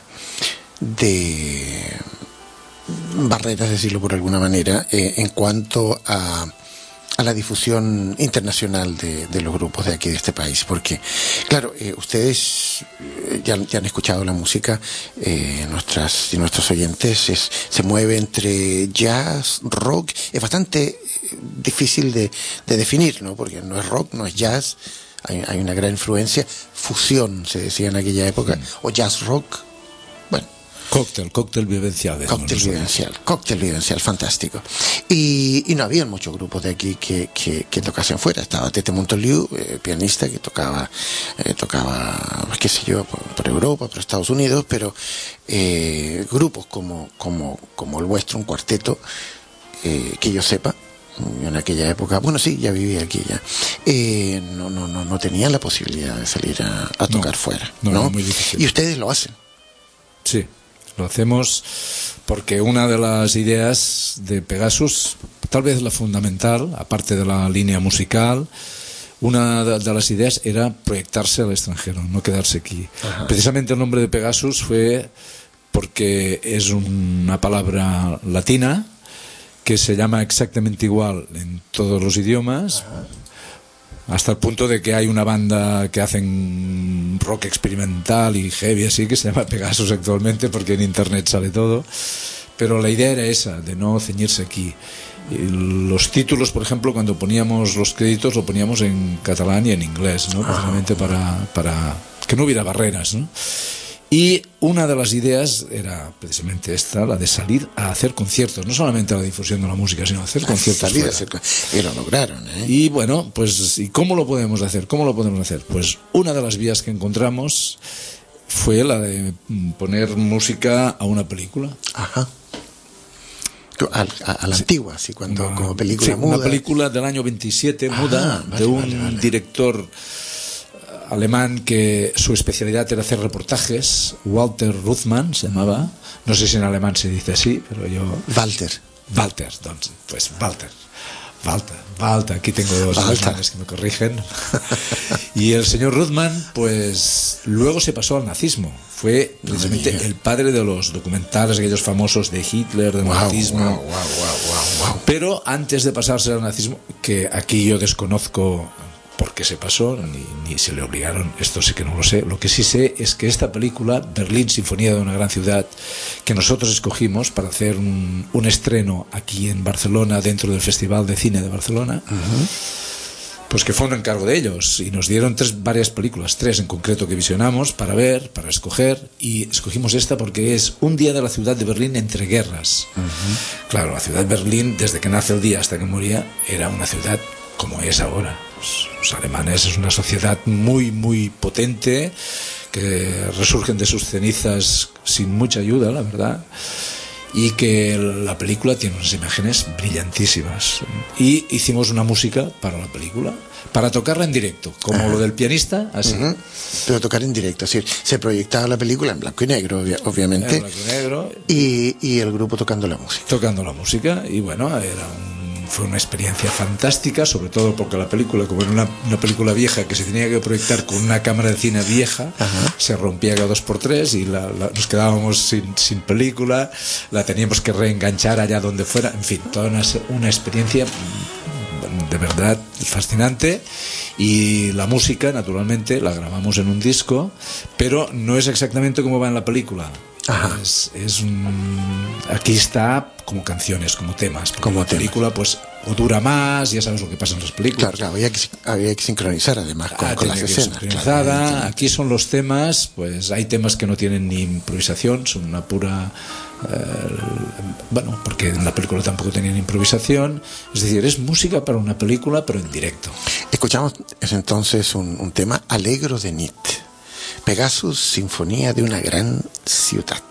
de barreras, decirlo por alguna manera, eh, en cuanto a a la difusión internacional de, de los grupos de aquí de este país, porque claro, eh, ustedes ya, ya han escuchado la música, eh, nuestras y nuestros oyentes, es, se mueve entre jazz, rock, es bastante difícil de, de definir, ¿no? Porque no es rock, no es jazz, hay, hay una gran influencia, fusión se decía en aquella época, mm. o jazz rock, bueno. Cóctel, cóctel vivencial. Cóctel vivencial, cóctel vivencial, fantástico. Y, y no había muchos grupos de aquí que, que, que tocasen fuera. Estaba Tete Montoliu, eh, pianista, que tocaba, eh, tocaba, qué sé yo, por, por Europa, por Estados Unidos, pero eh, grupos como, como, como el vuestro, un cuarteto, eh, que yo sepa, en aquella época, bueno, sí, ya vivía aquí ya, eh, no, no, no, no tenían la posibilidad de salir a, a tocar no, fuera, ¿no? No, muy difícil. Y ustedes lo hacen. Sí. Lo hacemos porque una de las ideas de Pegasus, tal vez la fundamental, aparte de la línea musical, una de las ideas era proyectarse al extranjero, no quedarse aquí. Ajá. Precisamente el nombre de Pegasus fue porque es una palabra latina que se llama exactamente igual en todos los idiomas. Ajá. Hasta el punto de que hay una banda que hacen rock experimental y heavy así, que se llama Pegasus actualmente, porque en internet sale todo. Pero la idea era esa, de no ceñirse aquí. Y los títulos, por ejemplo, cuando poníamos los créditos, lo poníamos en catalán y en inglés, ¿no? Precisamente para, para que no hubiera barreras, ¿no? Y una de las ideas era precisamente esta, la de salir a hacer conciertos, no solamente a la difusión de la música, sino a hacer conciertos. Salir a hacer, y lo lograron, ¿eh? Y bueno, pues, ¿y cómo lo podemos hacer? ¿Cómo lo podemos hacer? Pues una de las vías que encontramos fue la de poner música a una película. Ajá. A, a, a la sí. antigua, así, cuando, no, como película sí, muda. Una película del año veintisiete, ah, muda, vale, de un vale, vale. director alemán que su especialidad era hacer reportajes. Walter Ruthmann se llamaba, no sé si en alemán se dice así, pero yo... Walter. Walter, entonces, pues Walter. Walter, Walter, aquí tengo dos alemanes que me corrigen. Y el señor Ruthmann, pues luego se pasó al nazismo. Fue precisamente no el padre de los documentales, aquellos famosos de Hitler, del wow, nazismo. Wow, wow, wow, wow, wow. Pero antes de pasarse al nazismo, que aquí yo desconozco por qué se pasó, ni, ni se le obligaron, esto sí que no lo sé. Lo que sí sé es que esta película, Berlín, Sinfonía de una gran ciudad, que nosotros escogimos para hacer un, un estreno aquí en Barcelona, dentro del Festival de Cine de Barcelona, uh-huh. pues que fue un encargo de ellos, y nos dieron tres, varias películas, tres en concreto que visionamos para ver, para escoger, y escogimos esta porque es un día de la ciudad de Berlín entre guerras. Uh-huh. Claro, la ciudad de Berlín, desde que nace el día hasta que moría, era una ciudad como es ahora. Los alemanes es una sociedad muy, muy potente, que resurgen de sus cenizas sin mucha ayuda, la verdad. y que la película tiene unas imágenes brillantísimas. Y hicimos una música para la película, para tocarla en directo, como Ajá. lo del pianista, así. Uh-huh. Pero tocar en directo, es decir, se proyectaba la película en blanco y negro, obviamente. En blanco y negro. Y, y el grupo tocando la música. Tocando la música, y bueno, era un, fue una experiencia fantástica, sobre todo porque la película, como era una, una película vieja que se tenía que proyectar con una cámara de cine vieja, Ajá. se rompía cada dos por tres y la, la, nos quedábamos sin, sin película, la teníamos que reenganchar allá donde fuera, en fin, toda una, una experiencia de verdad fascinante. Y la música, naturalmente, la grabamos en un disco, pero no es exactamente como va en la película. Ajá. Es, es un, aquí está como canciones, como temas. Como la película, pues, o dura más, ya sabes lo que pasa en las películas. Claro, claro, había que, había que sincronizar además con, ah, con las escenas. Claro, aquí son los temas, pues hay temas que no tienen ni improvisación, son una pura... Eh, bueno, porque en la película tampoco tenían improvisación, es decir, es música para una película pero en directo. Escuchamos entonces un, un tema, Allegro de Nit, Pegasus, sinfonía de una gran ciudad.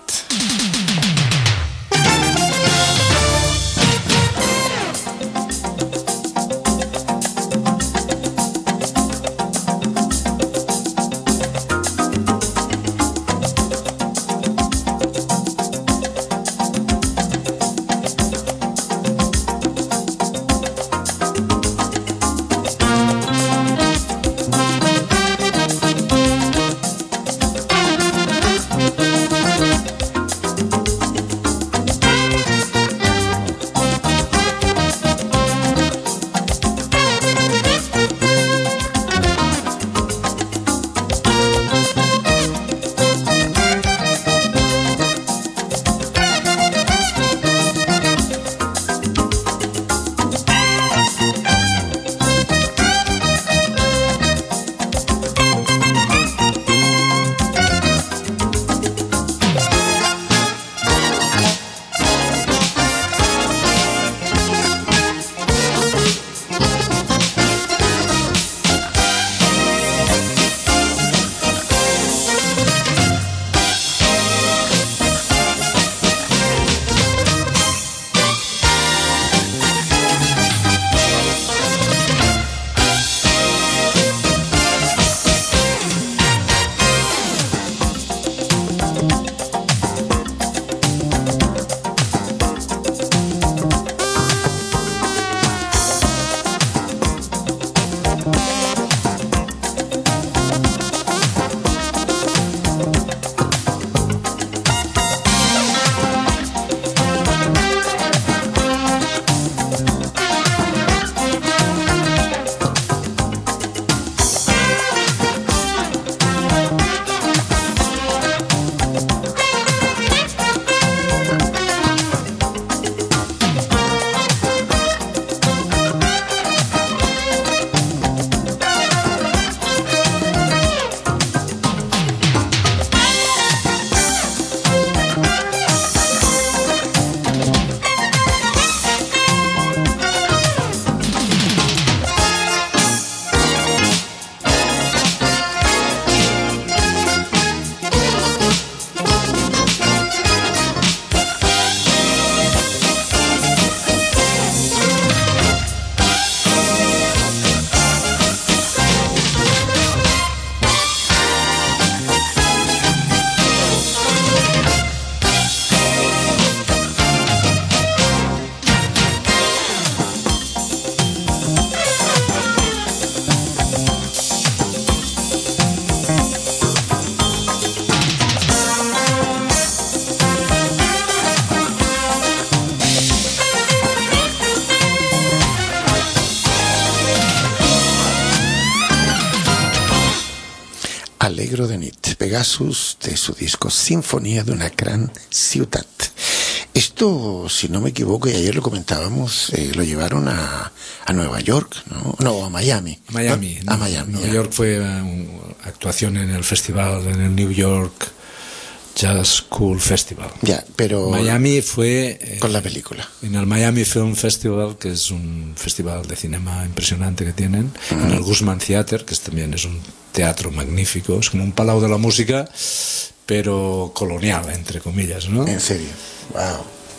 Allegro de Nit, Pegasus, de su disco Sinfonía de una gran ciudad. Esto, si no me equivoco, y ayer lo comentábamos, eh, lo llevaron a, a Nueva York, ¿no? No, a Miami. A Miami. ¿No? A Miami. Nueva York fue una actuación en el festival, en el New York Jazz School Festival. Ya, pero... Miami fue... Eh, con la película. En el Miami Film Festival, que es un festival de cinema impresionante que tienen, uh-huh. en el Guzman Theater, que es, también es un teatro magnífico, es como un palau de la música, pero colonial, entre comillas, ¿no? En serio, wow.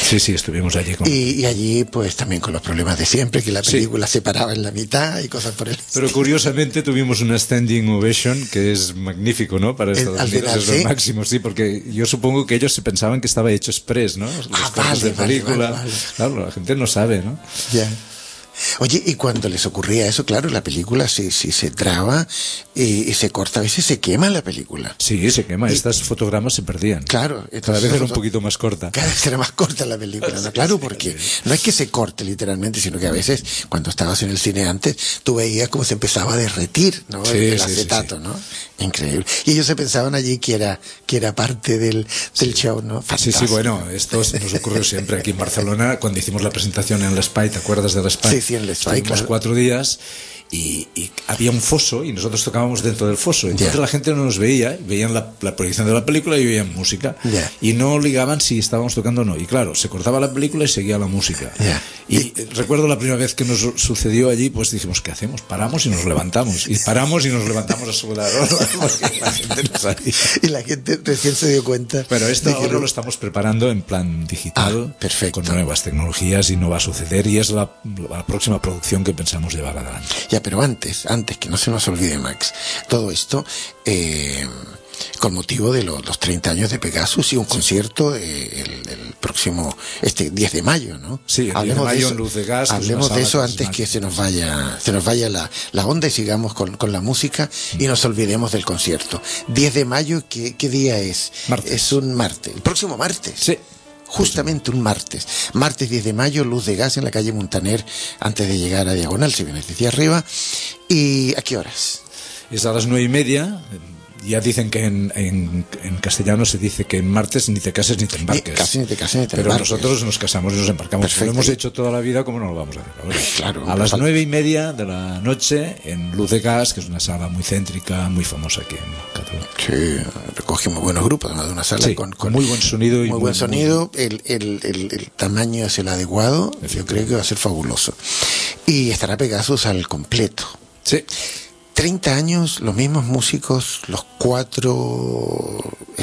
Sí, sí, estuvimos allí. Con... Y, y allí, pues también con los problemas de siempre, que la película sí. se paraba en la mitad y cosas por el Pero curiosamente tuvimos una standing ovation que es magnífico, ¿no? Para Estados Al Unidos final, es ¿sí? lo máximo, sí, porque yo supongo que ellos se pensaban que estaba hecho express, ¿no? Los ah, cortes vale, de película. vale, vale. Claro, la gente no sabe, ¿no? Ya. Oye, y cuando les ocurría eso, claro, la película si, si se traba y, y se corta, a veces se quema la película. Sí, se quema. Y, Estas fotogramas se perdían. Claro. Cada Entonces, vez era un poquito más corta. Cada vez era más corta la película, ¿no? Claro, porque no es que se corte literalmente, sino que a veces, cuando estabas en el cine antes, tú veías cómo se empezaba a derretir, ¿no? Sí, el, el sí, acetato, sí, sí. ¿no? Increíble. Y ellos se pensaban allí que era, que era parte del, del show, ¿no? Sí, Fantástico. sí, bueno, esto nos ocurrió siempre aquí en Barcelona, cuando hicimos la presentación en el Spy, ¿te acuerdas del Spy? Sí, sí, en el Spy, claro. Cuatro días y, y había un foso y nosotros tocábamos dentro del foso, entonces yeah. la gente no nos veía, veían la, la proyección de la película y oían música yeah. y no ligaban si estábamos tocando o no, y claro, se cortaba la película y seguía la música yeah. y, y recuerdo la primera vez que nos sucedió allí, pues dijimos, ¿qué hacemos? Paramos y nos levantamos, y paramos y nos levantamos a sudar porque la gente no sabía. Y la gente recién se dio cuenta. Pero esto de que ahora no... lo estamos preparando en plan digital, ah, perfecto. con nuevas tecnologías, y no va a suceder, y es la, la próxima producción que pensamos llevar adelante. Ya, pero antes, antes, que no se nos olvide, Max, todo esto, eh, con motivo de lo, los treinta años de Pegasus y un concierto eh, el, el próximo, este diez de mayo, ¿no? Sí, el hablemos diez de mayo de eso, en Luz de Gas. hablemos de eso antes que se nos vaya, se nos vaya la, la onda y sigamos con, con la música y nos olvidemos del concierto. diez de mayo, ¿qué, qué día es? Martes. Es un martes, el próximo martes. Sí. Justamente un martes, martes diez de mayo, Luz de Gas en la calle Montaner, antes de llegar a Diagonal, si vienes desde arriba. ¿Y a qué horas? Es a las nueve y media. Ya dicen que en, en, en castellano se dice que en martes ni te cases ni te embarques. Ni, casi ni te cases ni te Pero embarques. nosotros nos casamos y nos embarcamos. Perfecto. Lo hemos hecho toda la vida, ¿cómo no lo vamos a hacer ahora? Claro. A las nueve y media de la noche en Luz de Gas, que es una sala muy céntrica, muy famosa aquí en Cataluña. Sí, recoge muy buenos grupos, además de una sala sí, con, con muy buen sonido. Muy, y muy buen sonido, muy... El, el, el, el tamaño es el adecuado, yo creo que va a ser fabuloso. Y estará Pegasus al completo. Sí. treinta años, los mismos músicos, los cuatro,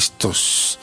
estos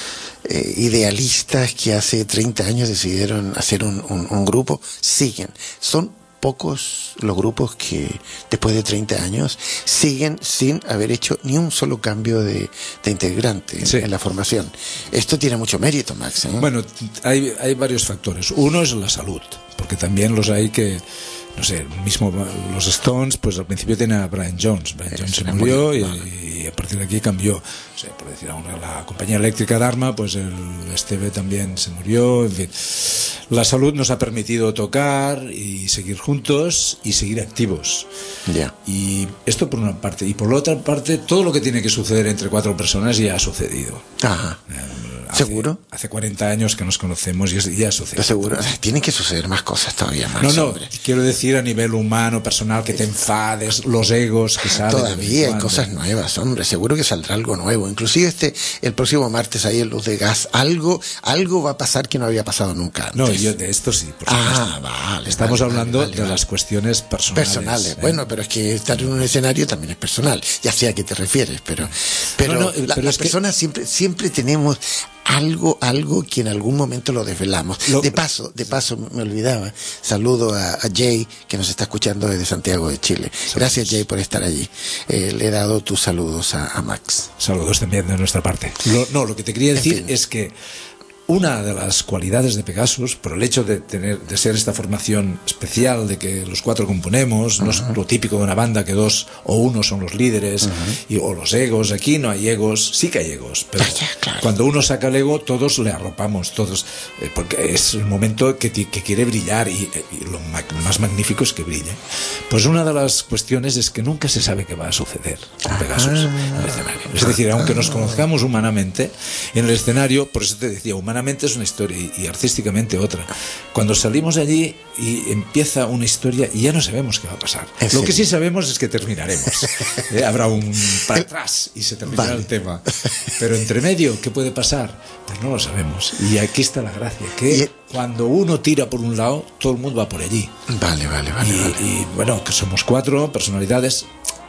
eh, idealistas que hace treinta años decidieron hacer un, un, un grupo, siguen. Son pocos los grupos que después de treinta años siguen sin haber hecho ni un solo cambio de, de integrante sí. en la formación. Esto tiene mucho mérito, Max, ¿eh? Bueno, hay, hay varios factores. Uno es la salud, porque también los hay que... No sé, mismo los Stones, pues al principio tenía a Brian Jones. Brian Jones se murió y, y a partir de aquí cambió. O sea, por decir, la compañía eléctrica Dharma, pues el Esteve también se murió. En fin, la salud nos ha permitido tocar y seguir juntos y seguir activos. Yeah. Y esto por una parte. Y por la otra parte, todo lo que tiene que suceder entre cuatro personas ya ha sucedido. Ajá. Hace, ¿Seguro? Hace cuarenta años que nos conocemos y ya sucede. ¿Seguro? Tienen que suceder más cosas todavía más. No, no, hombre. Quiero decir a nivel humano, personal, que te enfades, los egos que salen. Todavía hay cosas nuevas, hombre. Seguro que saldrá algo nuevo. Inclusive este, el próximo martes ahí en Luz de Gas, algo, algo va a pasar que no había pasado nunca antes. No, yo de esto sí, por supuesto. Ah, vale. Estamos vale, hablando vale, vale, de vale. las cuestiones personales. Personales. ¿eh? Bueno, pero es que estar en un escenario también es personal. Ya sé a qué te refieres, pero, pero, no, no, la, pero las es que... personas siempre, siempre tenemos algo, algo que en algún momento lo desvelamos. Lo... De paso, de paso, me olvidaba. Saludo a, a Jay, que nos está escuchando desde Santiago de Chile. Saludos. Gracias, Jay, por estar allí. Eh, le he dado tus saludos a, a Max. Saludos también de nuestra parte. Lo, no, lo que te quería decir es que una de las cualidades de Pegasus, por el hecho de tener, de ser esta formación especial, de que los cuatro componemos, uh-huh. no es lo típico de una banda que dos o uno son los líderes, uh-huh. y, o los egos. Aquí no hay egos, sí que hay egos, pero ya, claro. Cuando uno saca el ego, todos le arropamos, todos, eh, porque es el momento que, que quiere brillar, y, y lo más magnífico es que brille. Pues una de las cuestiones es que nunca se sabe qué va a suceder con Pegasus uh-huh. en el escenario. Es decir, aunque nos conozcamos humanamente, en el escenario, por eso te decía, humanamente es una historia y artísticamente otra. Cuando salimos de allí y empieza una historia y ya no sabemos qué va a pasar. Lo serio? que sí sabemos es que terminaremos. ¿Eh? Habrá un para atrás y se terminará vale. el tema. Pero entre medio, ¿qué puede pasar? Pues no lo sabemos. Y aquí está la gracia, que y... cuando uno tira por un lado, todo el mundo va por allí. Vale, vale, vale. Y, vale. y bueno, que somos cuatro personalidades.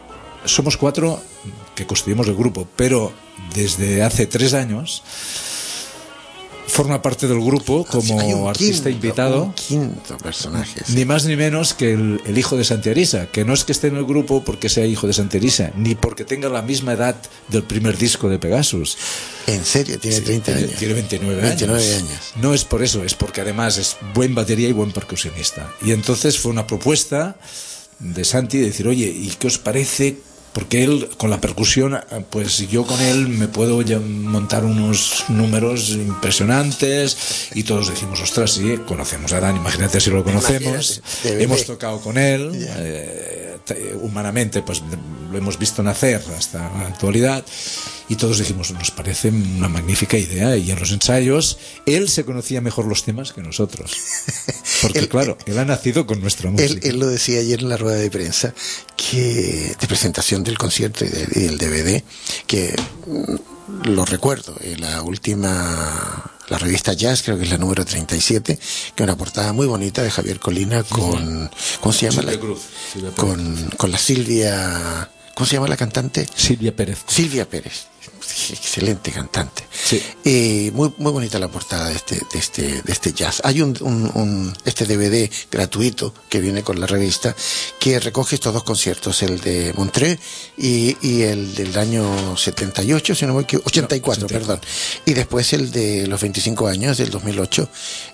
Somos cuatro que construimos el grupo, pero desde hace tres años forma parte del grupo como Hay un artista quinto, invitado. Un quinto personaje. Sí. Ni más ni menos que el, el hijo de Santi Arisa, que no es que esté en el grupo porque sea hijo de Santi Arisa, ni porque tenga la misma edad del primer disco de Pegasus. ¿En serio? Tiene Sí, treinta tiene, años. Tiene veintinueve, veintinueve años. años. No es por eso, es porque además es buen batería y buen percusionista. Y entonces fue una propuesta de Santi de decir, oye, ¿y qué os parece? Porque él, con la percusión, pues yo con él me puedo ya montar unos números impresionantes. Y todos dijimos, ostras, sí, conocemos a Dan, imagínate si lo conocemos. Hemos tocado con él, eh, humanamente, pues lo hemos visto nacer hasta la actualidad. Y todos dijimos, nos parece una magnífica idea. Y en los ensayos, él se conocía mejor los temas que nosotros. Porque él, claro, él ha nacido con nuestra música. Él, él lo decía ayer en la rueda de prensa, que de presentación del concierto y, de, y del D V D, que mm, lo recuerdo, en la última, la revista Jazz, creo que es la número treinta y siete, que una portada muy bonita de Javier Colina con, uh-huh. ¿cómo se llama? Silvia la, Cruz. Silvia Pérez. Con, con la Silvia, ¿cómo se llama la cantante? Silvia Pérez. Silvia Pérez. Excelente cantante. Sí. Eh, muy muy bonita la portada de este de este de este jazz. Hay un, un, un este D V D gratuito que viene con la revista que recoge estos dos conciertos, el de Montreux y, y el del año setenta y ocho, si no me equivoco, ochenta y cuatro, no, perdón. Y después el de los veinticinco años del dos mil ocho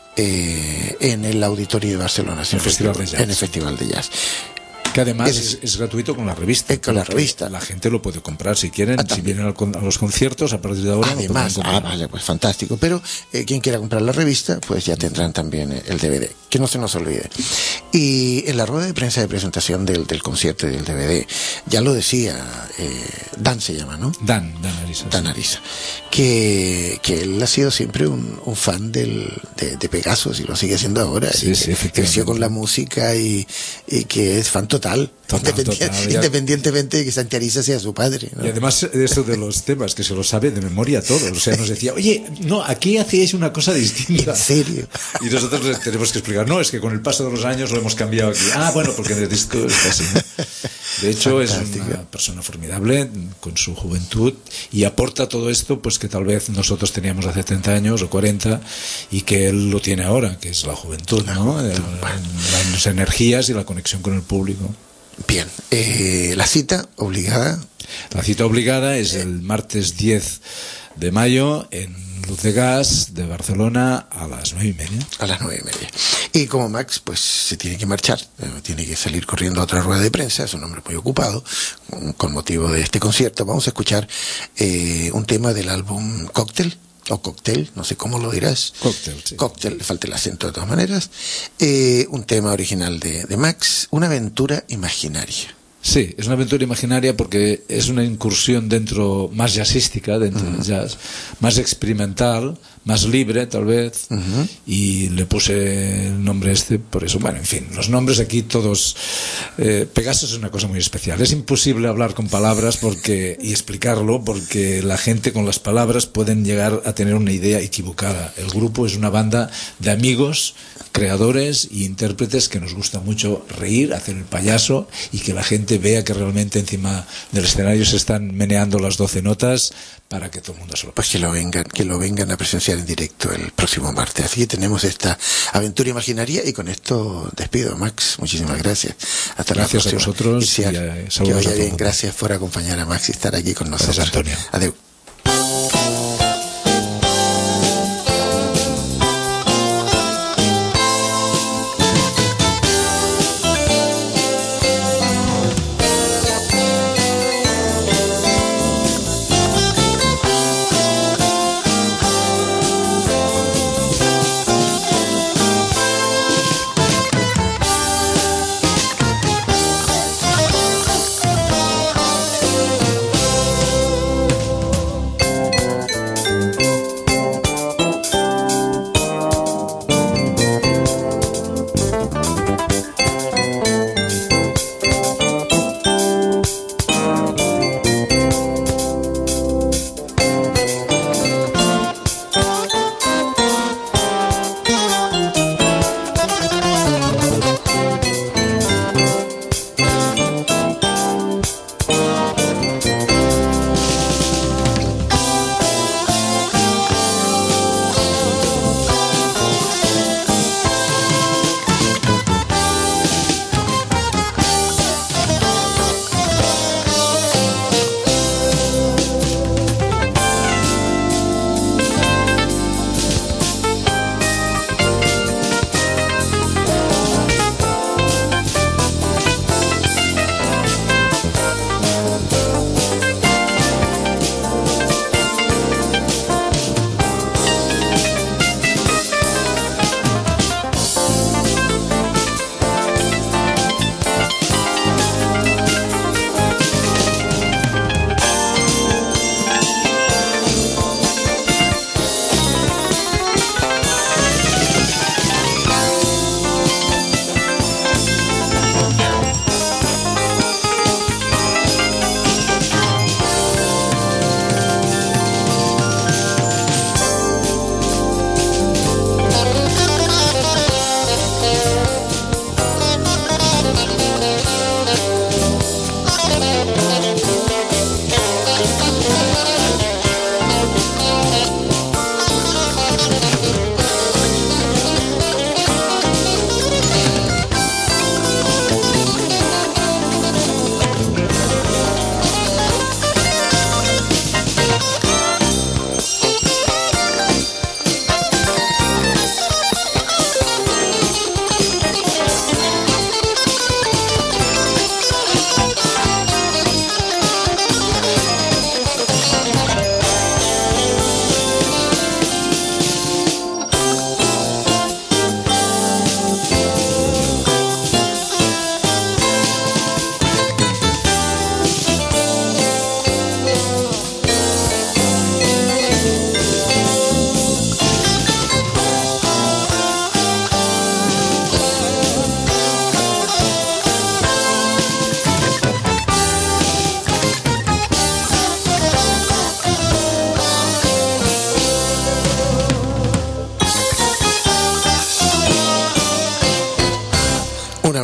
eh, en el Auditorio de Barcelona, en el Festival de Jazz. En el Festival de Jazz. Que además es, es gratuito con la revista. Con la revista. La gente lo puede comprar si quieren. Ah, si vienen a los conciertos, a partir de ahora. Además, ah, vale, pues fantástico. Pero eh, quien quiera comprar la revista, pues ya tendrán también el D V D. Que no se nos olvide. Y en la rueda de prensa de presentación del, del concierto y del D V D, ya lo decía, eh, Dan se llama, ¿no? Dan, Dan Arisa. Dan Arisa. Que, que él ha sido siempre un, un fan del, de, de Pegasus y lo sigue siendo ahora. Sí, y sí, que efectivamente. Creció con la música y, y que es fan total. Total, Independi- total independientemente de que Santi Arisa sea su padre, ¿no? Y además eso de los temas, que se lo sabe de memoria todo. O sea, nos decía, oye, no, aquí hacíais una cosa distinta. ¿En serio? Y nosotros les tenemos que explicar, no, es que con el paso de los años lo hemos cambiado aquí. Ah, bueno, porque en el disco está así, ¿no? De hecho, Fantástico. Es una persona formidable con su juventud y aporta todo esto pues que tal vez nosotros teníamos hace treinta años o cuarenta y que él lo tiene ahora, que es la juventud, ¿no? La, las energías y la conexión con el público. Bien, eh, la cita obligada. La cita obligada es el martes diez de mayo en Luz de Gas de Barcelona a las nueve y media. A las nueve y media. Y como Max, pues se tiene que marchar, eh, tiene que salir corriendo a otra rueda de prensa, es un hombre muy ocupado, con, con motivo de este concierto. Vamos a escuchar eh, un tema del álbum Cóctel. O cóctel, no sé cómo lo dirás. Cóctel, sí. Cóctel, le falta el acento de todas maneras. Eh, un tema original de, de Max, una aventura imaginaria. Sí, es una aventura imaginaria porque es una incursión dentro, más jazzística, dentro uh-huh. del jazz, más experimental, más libre tal vez, uh-huh. y le puse el nombre este por eso. Bueno, en fin, los nombres aquí todos... Eh, Pegasus es una cosa muy especial. Es imposible hablar con palabras porque y explicarlo porque la gente con las palabras pueden llegar a tener una idea equivocada. El grupo es una banda de amigos, creadores y intérpretes que nos gusta mucho reír, hacer el payaso y que la gente vea que realmente encima del escenario se están meneando las doce notas para que todo el mundo se lo pase. Pues que lo vengan, que lo vengan a presenciar en directo el próximo martes. Así que tenemos esta aventura imaginaria y con esto despido, Max. Muchísimas gracias. Hasta gracias la próxima. a vosotros. Y sea, y a, que vaya bien. Gracias por acompañar a Max y estar aquí con nosotros. Gracias, Antonio. Adiós.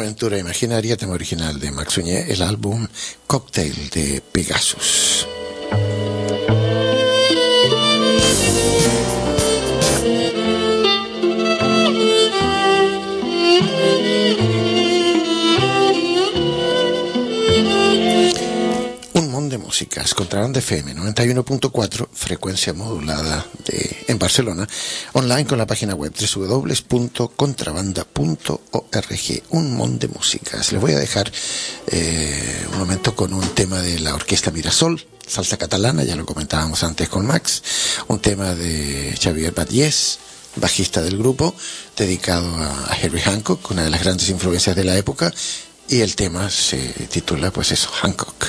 Aventura Imaginaria, tema original de Max Uñé, el álbum Cocktail de Pegasus. De músicas, Contrabanda F M noventa y uno punto cuatro, frecuencia modulada de, en Barcelona, online con la página web doble u doble u doble u punto contrabanda punto org. Un montón de músicas. Les voy a dejar eh, un momento con un tema de la Orquesta Mirasol, salsa catalana, ya lo comentábamos antes con Max, un tema de Xavier Batllés, bajista del grupo, dedicado a Herbie Hancock, una de las grandes influencias de la época, y el tema se titula, pues eso, Hancock.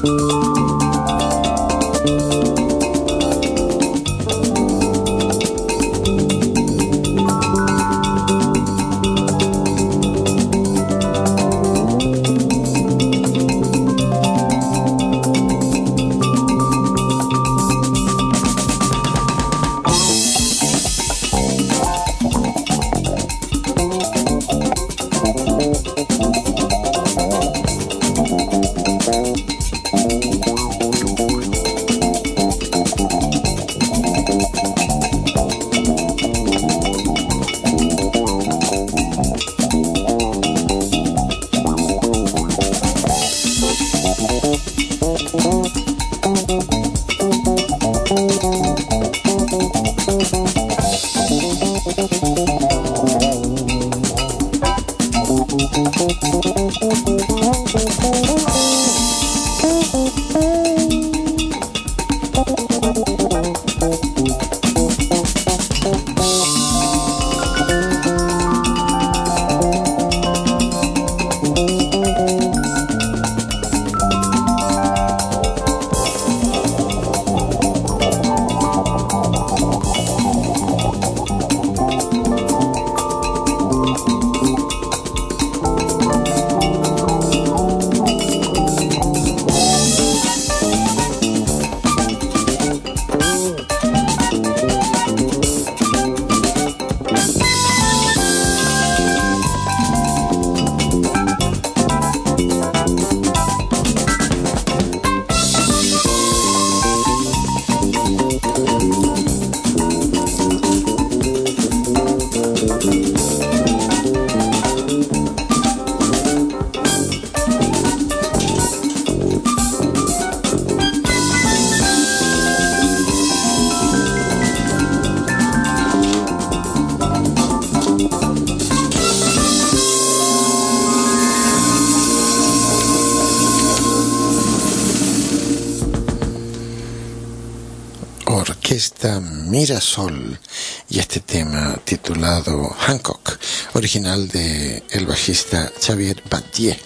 Orquesta Mirasol y este tema titulado Hancock, original de el bajista Xavier Batlle.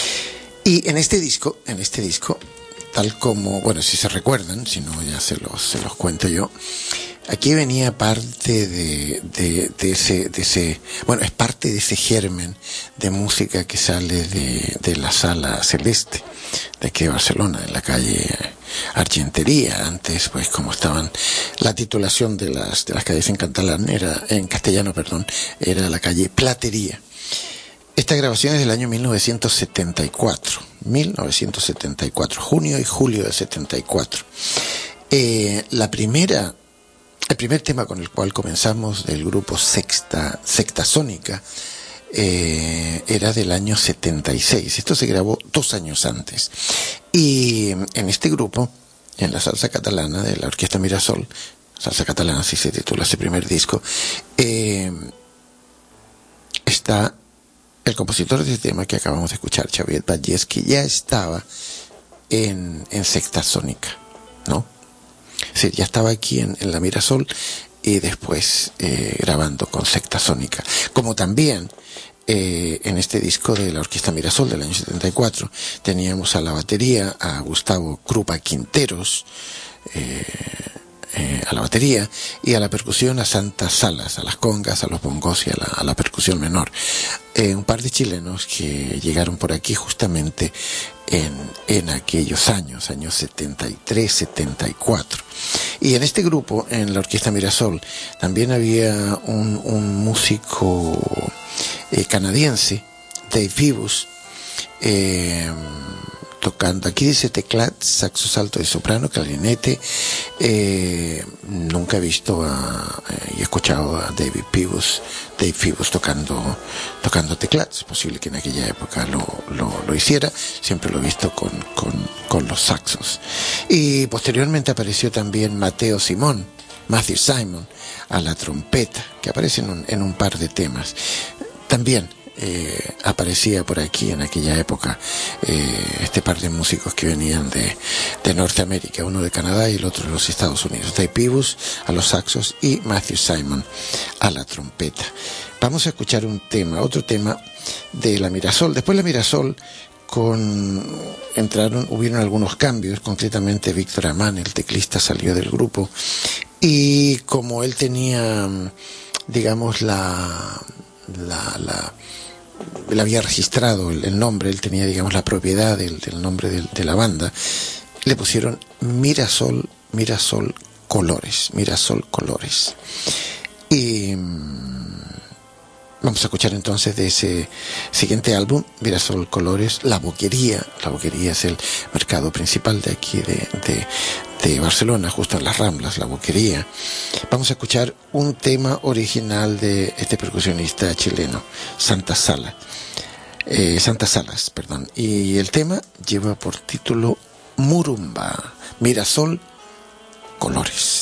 Y en este disco, en este disco, tal como, bueno, si se recuerdan, si no ya se los, se los cuento yo, aquí venía parte de, de, de ese, de ese, bueno, es parte de ese germen de música que sale de, de la Sala Celeste, de aquí de Barcelona, en la calle Argentería. Antes, pues, como estaban, la titulación de las, de las calles en catalán era, en castellano, perdón, era la calle Platería. Esta grabación es del año mil novecientos setenta y cuatro, mil novecientos setenta y cuatro, junio y julio de setenta y cuatro. Eh, la primera, el primer tema con el cual comenzamos del grupo Sexta, Secta Sónica, eh, era del año setenta y seis. Esto se grabó dos años antes. Y en este grupo, en la salsa catalana de la Orquesta Mirasol, salsa catalana así se titula ese primer disco, eh, está el compositor de este tema que acabamos de escuchar, Xavier Batlle, que ya estaba en, en Secta Sónica, ¿no? Sí, ya estaba aquí en, en la Mirasol y después eh, grabando con Secta Sónica. Como también eh, en este disco de la Orquesta Mirasol del año setenta y cuatro teníamos a la batería a Gustavo Krupa Quinteros, eh, Eh, a la batería, y a la percusión a Santa Salas, a las congas, a los bongos y a la, a la percusión menor. Eh, un par de chilenos que llegaron por aquí justamente en, en aquellos años, años setenta y tres, setenta y cuatro. Y en este grupo, en la Orquesta Mirasol, también había un, un músico eh, canadiense, Dave Phoebus, eh, tocando, aquí dice teclado, saxo alto y soprano, clarinete. Eh, nunca he visto a, eh, y he escuchado a David Phoebus, Dave Phoebus tocando, tocando teclados. Es posible que en aquella época lo, lo, lo hiciera. Siempre lo he visto con, con, con los saxos. Y posteriormente apareció también Mateo Simón, Matthew Simon, a la trompeta, que aparece en un, en un par de temas. También Eh, aparecía por aquí en aquella época eh, este par de músicos que venían de, de Norteamérica, uno de Canadá y el otro de los Estados Unidos. Dave Phoebus a los saxos y Matthew Simon a la trompeta. Vamos a escuchar un tema, otro tema de la Mirasol. Después la Mirasol con entraron, hubieron algunos cambios, concretamente Víctor Amán, el teclista, salió del grupo, y como él tenía, digamos, la la, la él había registrado el, el nombre, él tenía, digamos, la propiedad del, del nombre de, de la banda, le pusieron Mirasol, Mirasol Colores, Mirasol Colores. Y vamos a escuchar entonces de ese siguiente álbum, Mirasol Colores, La Boquería. La Boquería es el mercado principal de aquí, de, de, de Barcelona, justo en las Ramblas, La Boquería. Vamos a escuchar un tema original de este percusionista chileno, Santa Sala, eh, Santa Salas, perdón. Y el tema lleva por título Murumba, Mirasol Colores.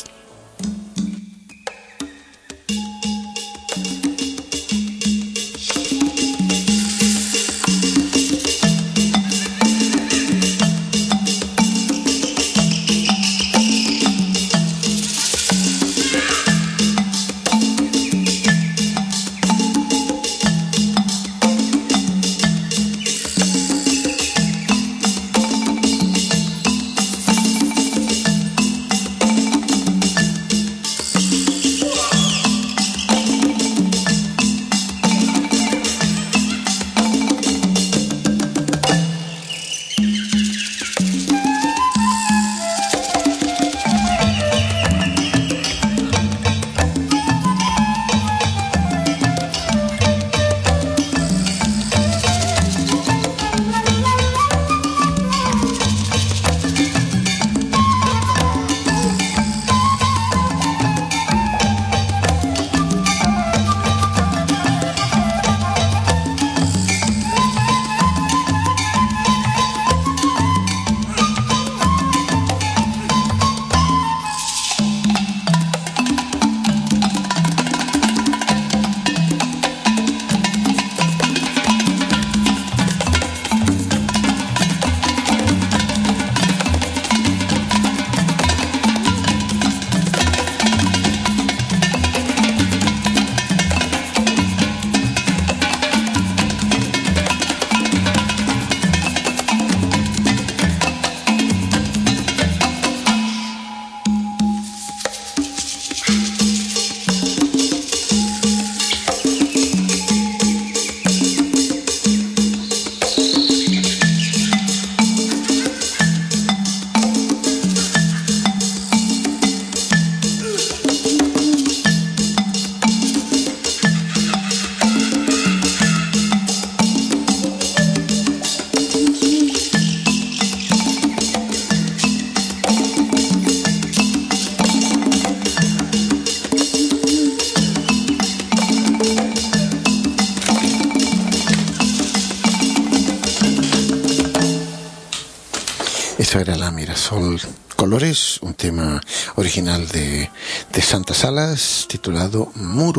Era la Mirasol Colores, un tema original de, de Santa Salas titulado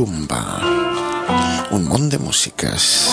Murumba, un mon de músicas.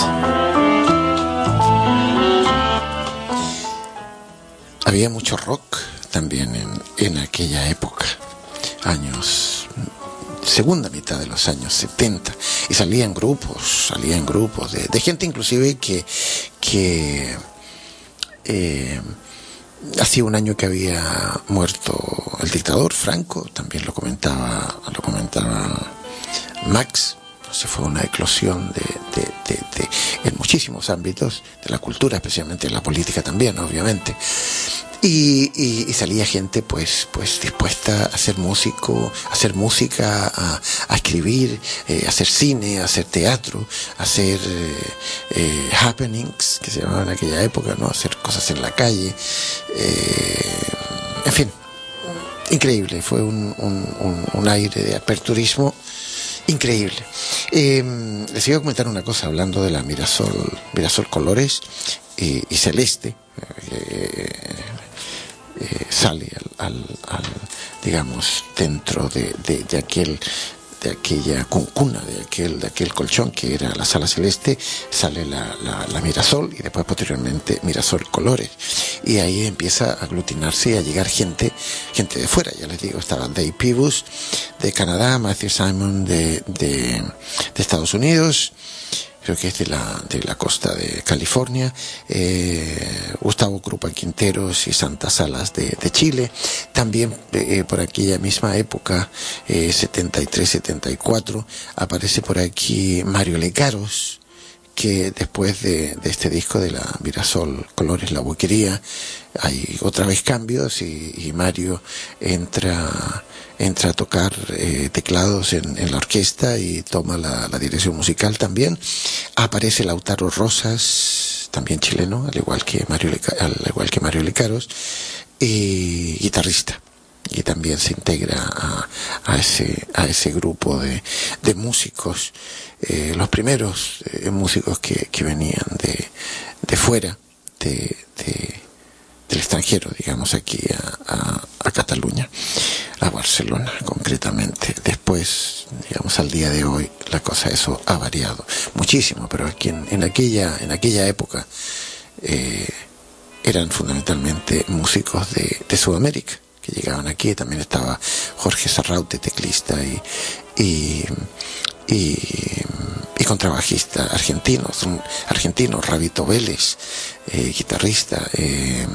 Había mucho rock también en, en aquella época, años, segunda mitad de los años setenta, y salía en grupos, salía en grupos de, de gente inclusive que, que eh, hacía un año que había muerto el dictador Franco, también lo comentaba, lo comentaba Max. Se fue una eclosión de, de, de, de, en muchísimos ámbitos de la cultura, especialmente en la política también, obviamente. Y, y, y salía gente pues pues dispuesta a ser músico, a hacer música, a, a escribir, eh, a hacer cine, a hacer teatro, a hacer eh, eh, happenings, que se llamaban en aquella época, ¿no? Hacer cosas en la calle, eh, en fin, increíble. Fue un, un, un, un aire de aperturismo increíble. Eh, les iba a comentar una cosa hablando de la Mirasol, Mirasol Colores y, y Celeste. Eh, eh, sale al, al, al, digamos, dentro de, de, de aquel de aquella cuncuna, de aquel, de aquel colchón que era la Sala Celeste, sale la, la, la Mirasol y después posteriormente Mirasol Colores. Y ahí empieza a aglutinarse y a llegar gente, gente de fuera, ya les digo, estaba Dave Pibus de Canadá, Matthew Simon de, de, de Estados Unidos, creo que es de la, de la costa de California, eh, Gustavo Krupa Quinteros y Santa Salas de, de Chile. También eh, por aquella misma época, eh, setenta y tres setenta y cuatro, aparece por aquí Mario Lecaros, que después de, de este disco de la Mirasol Colores La Boquería hay otra vez cambios y, y Mario entra entra a tocar eh, teclados en, en la orquesta y toma la, la dirección musical también. Aparece Lautaro Rosas, también chileno, al igual que Mario Leca, al igual que Mario Lecaros, y guitarrista, y también se integra a, a ese a ese grupo de, de músicos, eh, los primeros eh, músicos que, que venían de, de fuera de, de del extranjero, digamos, aquí a, a, a Cataluña, a Barcelona concretamente. Después, digamos, al día de hoy la cosa, eso ha variado muchísimo, pero aquí en, en aquella en aquella época eh, eran fundamentalmente músicos de, de Sudamérica que llegaban aquí. También estaba Jorge Sarraute, teclista y y, y, y contrabajista argentino, argentino Rabito Vélez, eh, guitarrista, eh,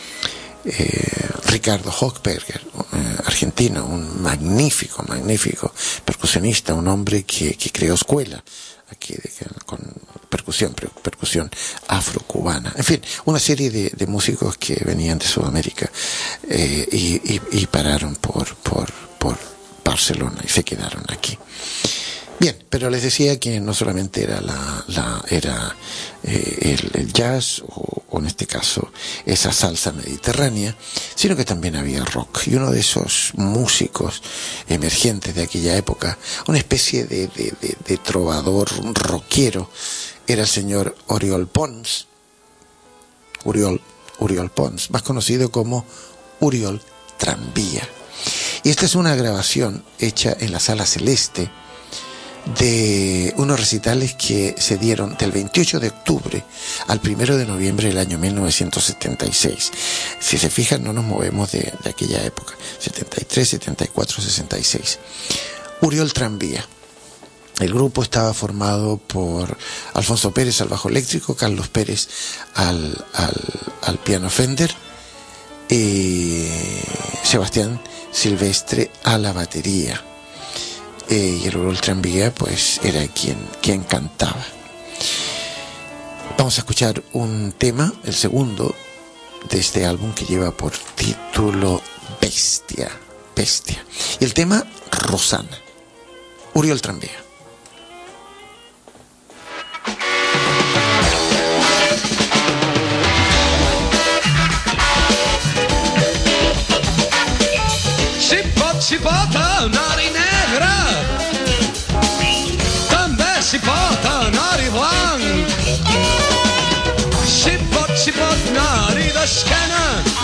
eh, Ricardo Hochberger, eh, argentino, un magnífico, magnífico percusionista, un hombre que, que creó escuela aquí de, con percusión, percusión afrocubana, en fin, una serie de, de músicos que venían de Sudamérica eh, y, y, y pararon por, por, por Barcelona y se quedaron aquí. Bien, pero les decía que no solamente era la, la era eh, el, el jazz o, o en este caso esa salsa mediterránea, sino que también había rock. Y uno de esos músicos emergentes de aquella época, una especie de, de, de, de trovador rockero, era el señor Oriol Pons, Oriol, Oriol Pons, más conocido como Oriol Tranvía. Y esta es una grabación hecha en la Sala Celeste de unos recitales que se dieron del veintiocho de octubre al primero de noviembre del año mil novecientos setenta y seis. Si se fijan, no nos movemos de, de aquella época, setenta y tres, setenta y cuatro, sesenta y seis. Oriol Tranvía. El grupo estaba formado por Alfonso Pérez al bajo eléctrico, Carlos Pérez al, al, al piano Fender y Sebastián Silvestre a la batería. Eh, y el Oriol Tranvía pues era quien, quien cantaba. Vamos a escuchar un tema, el segundo de este álbum, que lleva por título Bestia, Bestia, y el tema Rosana. Oriol Tranvía. Si pot, si pot anar-hi negre, també si pot anar-hi blanc. Si pot, si pot anar-hi d'esquena,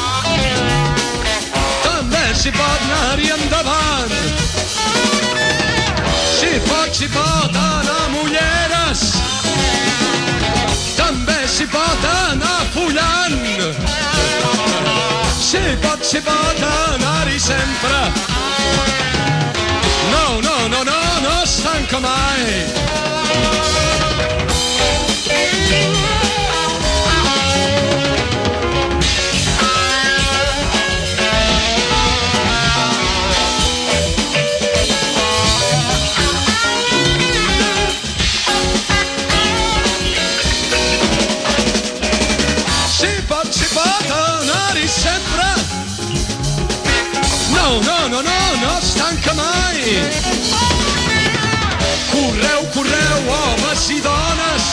també si pot anar-hi endavant. Si pot, si pot anar amb ulleres, també si pot anar follant. Si pot, si pot anar-hi sempre. No, no, no, no, no es tanca mai. Si pot, si pot anar-hi sempre. No, no, no, no, no es tanca mai. Correu, correu, homes i dones.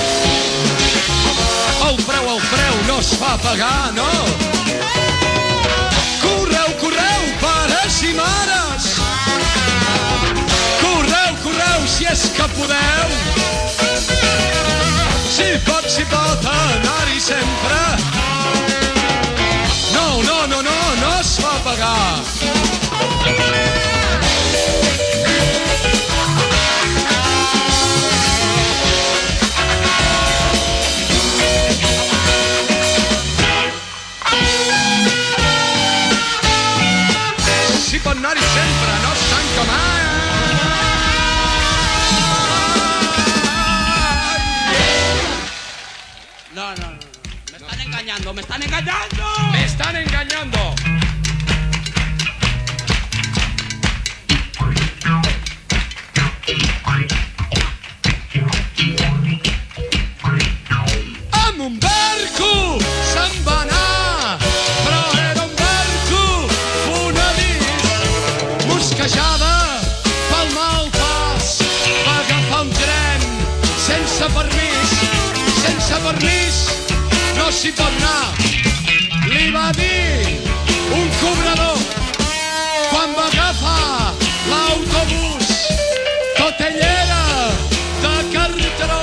El preu, el preu no es fa pagar, no. Correu, correu, pares i mares. Correu, correu, si és que podeu. Si pot, si pot anar-hi sempre. No, no, no, no, no es fa pagar. Si pot anar-hi sempre, no es tanca mai. engañando, me están engañando. Me están engañando. Amb un barco se'n va anar, però era un barco fonedís. Mosquejada pel mal pas, va agafar un tren sense permís, sense permís, no s'hi pot anar. Li va dir un cobrador quan va agafar l'autobús, tot ell era de cartró.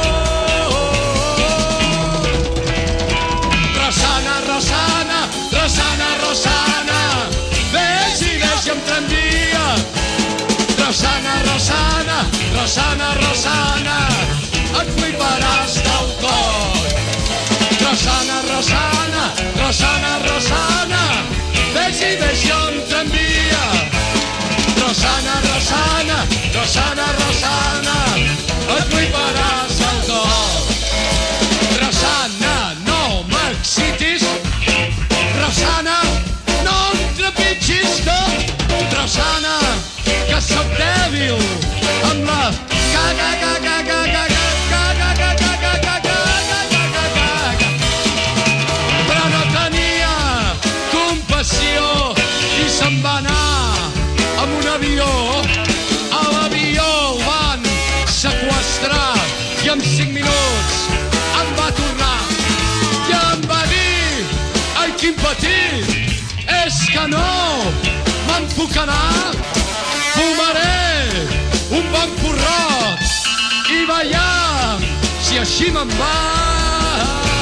Rosana, Rosana, Rosana, Rosana, vés i vés i em tramvia. Rosana, Rosana, Rosana, Rosana, et fliparàs del tot. Rosana, Rosana, Rosana, Rosana, vés i vés i em tramvia. Rosana, Rosana, Rosana, Rosana, et fliparàs del tot. Rosana, no m'excitis. Rosana, no em trepitgis, no. Rosana, que sóc dèbil amb la caga, caga, caga, caga, caga, caga, caga, caga, caga. Però no tenia compassió i se'n va anar amb un avió. A l'avió el van seqüestrar i en cinc minuts em va tornar i em va dir: ai, quin petit, és que no me'n puc anar. Fumaré un bon porrot i veiem si així me'n vaig.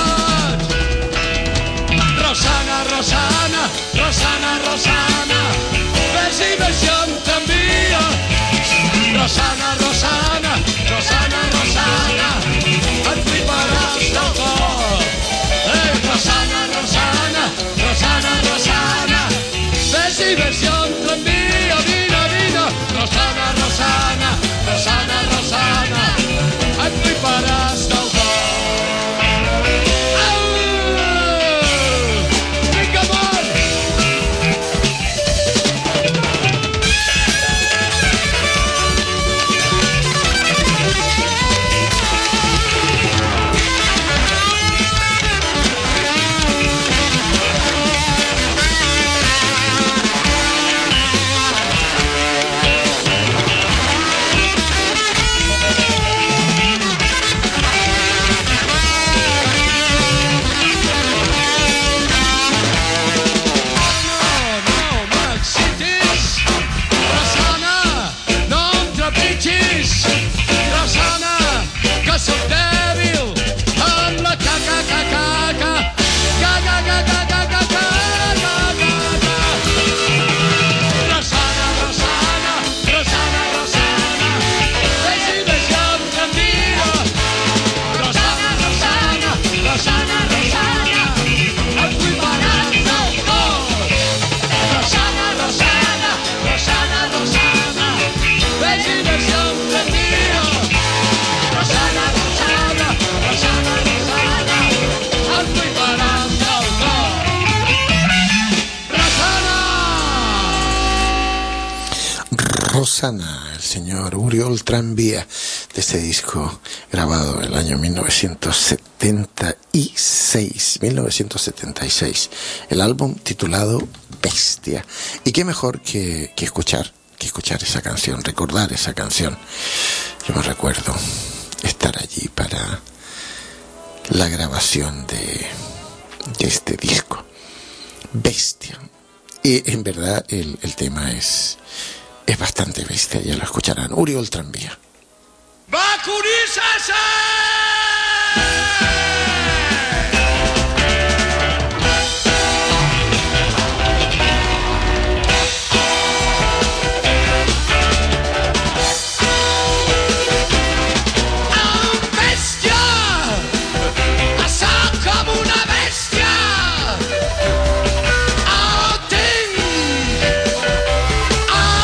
Rosana, Rosana, Rosana, Rosana, vés i vés i em t'envia. Rosana, Rosana, Rosana, Rosana, et fliparàs del tot. Ei, Rosana, Rosana, Rosana, Rosana, vés i vés i em t'envia. Vine, vine, Rosana, Rosana, Rosana, Rosana, et fliparàs del tot. Rosana, el señor Oriol Tranvía, de ese disco grabado en el año mil novecientos setenta y seis, mil novecientos setenta y seis, el álbum titulado Bestia. Y qué mejor que, que escuchar, que escuchar esa canción, recordar esa canción. Yo me recuerdo estar allí para la grabación de, de este disco, Bestia. Y en verdad el, el tema es... es bastante bestia, ya lo escucharán. Oriol Tranvía.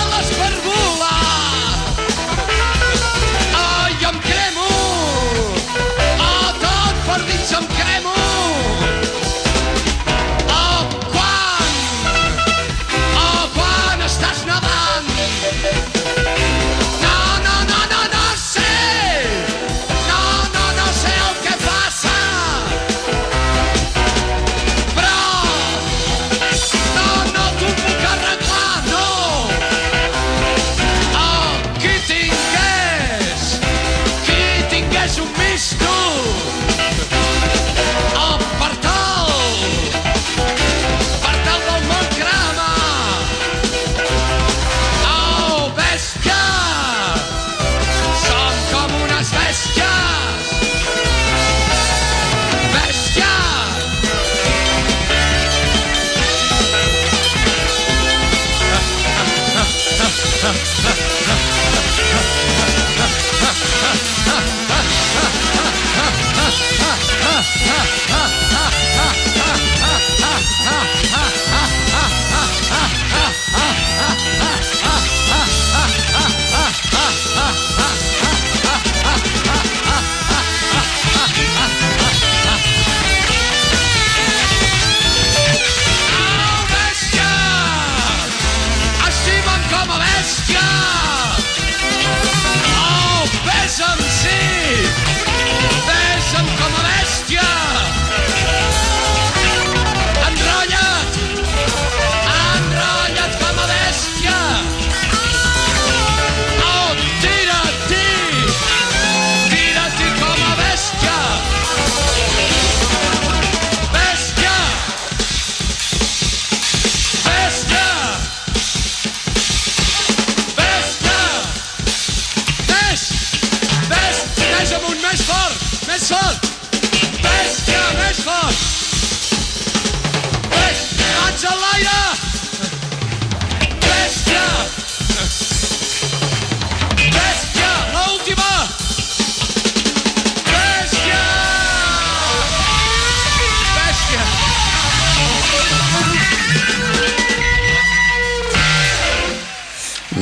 Ai, em cremo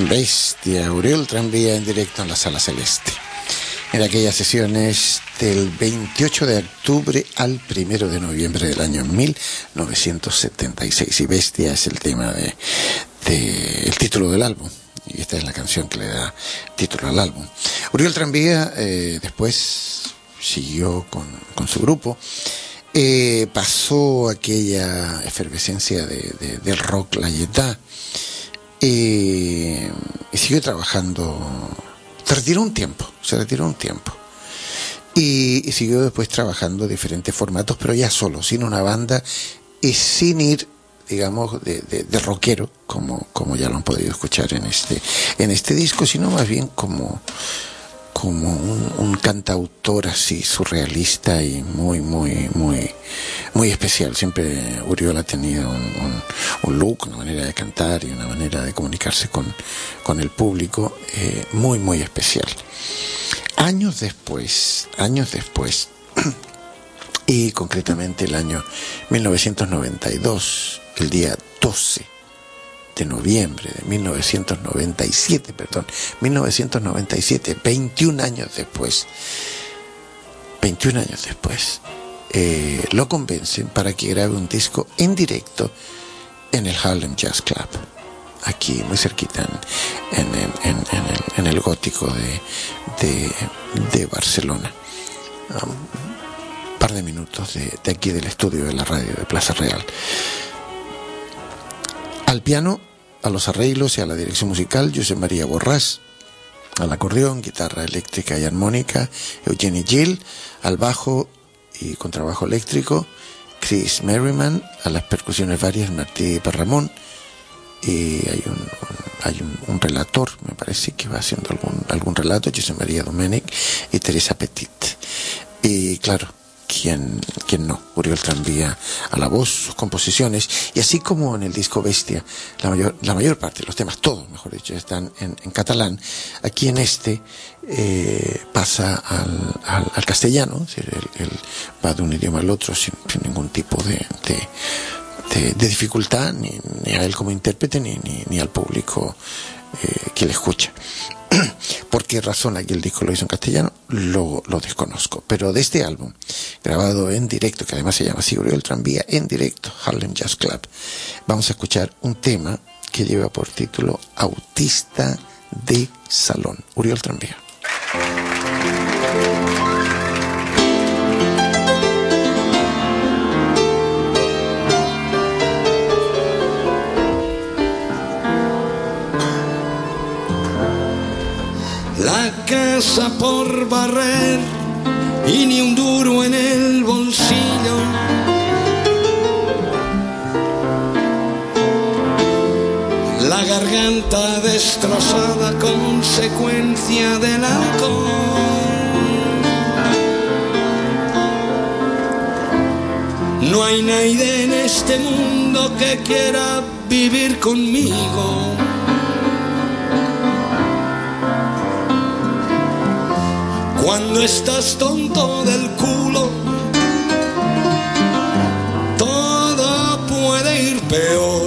Bestia, Uriol Tranvía en directo en la Sala Celeste. En aquellas sesiones del veintiocho de octubre al primero de noviembre del año mil novecientos setenta y seis. Y Bestia es el tema de, de el título del álbum. Y esta es la canción que le da título al álbum. Uriol Tranvía eh, después siguió con, con su grupo. Eh, pasó aquella efervescencia de, de, del rock layetá. Eh, y siguió trabajando. Se retiró un tiempo, se retiró un tiempo. Y, y siguió después trabajando en diferentes formatos, pero ya solo, sin una banda y sin ir, digamos, de, de, de rockero, como, como ya lo han podido escuchar en este, en este disco, sino más bien como, como un, un cantautor así surrealista y muy, muy, muy, muy especial. Siempre Uriol ha tenido un, un, un look, una manera de cantar y una manera de comunicarse con, con el público eh, muy, muy especial. Años después, años después, y concretamente el año mil novecientos noventa y dos, el día doce de noviembre de mil novecientos noventa y siete, perdón, mil novecientos noventa y siete, veintiún años después, veintiún años después, eh, lo convencen para que grabe un disco en directo en el Harlem Jazz Club, aquí muy cerquita en, en, en, en, en, el, en el gótico de, de, de Barcelona. Un par de minutos de, de aquí del estudio de la radio de Plaza Real. Al piano, a los arreglos y a la dirección musical, José María Borrás. Al acordeón, guitarra eléctrica y armónica, Eugenie Gill. Al bajo y contrabajo eléctrico, Chris Merriman. A las percusiones varias, Martí Perramón. Y hay un, un, hay un, un relator, me parece que va haciendo algún, algún relato, José María Domènech y Teresa Petit. Y claro, ¿Quién, quién no? Uriol Tranvía a la voz, sus composiciones, y así como en el disco Bestia, la mayor, la mayor parte de los temas, todos, mejor dicho, están en, en catalán. Aquí en este eh, pasa al, al, al castellano, es decir, él, él va de un idioma al otro sin, sin ningún tipo de, de, de, de dificultad, ni, ni a él como intérprete, ni, ni, ni al público eh, que le escucha. ¿Por qué razón aquí el disco lo hizo en castellano? Lo, lo desconozco. Pero de este álbum, grabado en directo, que además se llama así, Uriol Tranvía en directo, Harlem Jazz Club, vamos a escuchar un tema que lleva por título Autista de Salón. Uriol Tranvía. La casa por barrer y ni un duro en el bolsillo. La garganta destrozada, consecuencia del alcohol. No hay nadie en este mundo que quiera vivir conmigo. Cuando estás tonto del culo, todo puede ir peor.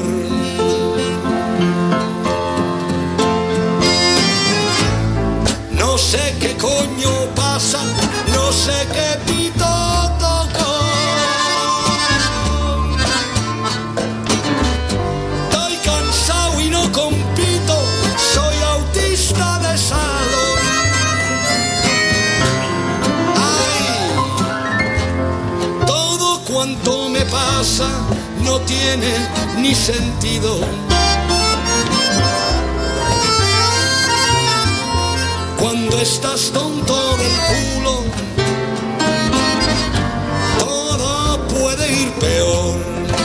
No sé qué coño pasa, no sé qué pito toco. Estoy cansado y no compito, soy autista de salón. Cuanto me pasa no tiene ni sentido. Cuando estás tonto del culo, todo puede ir peor.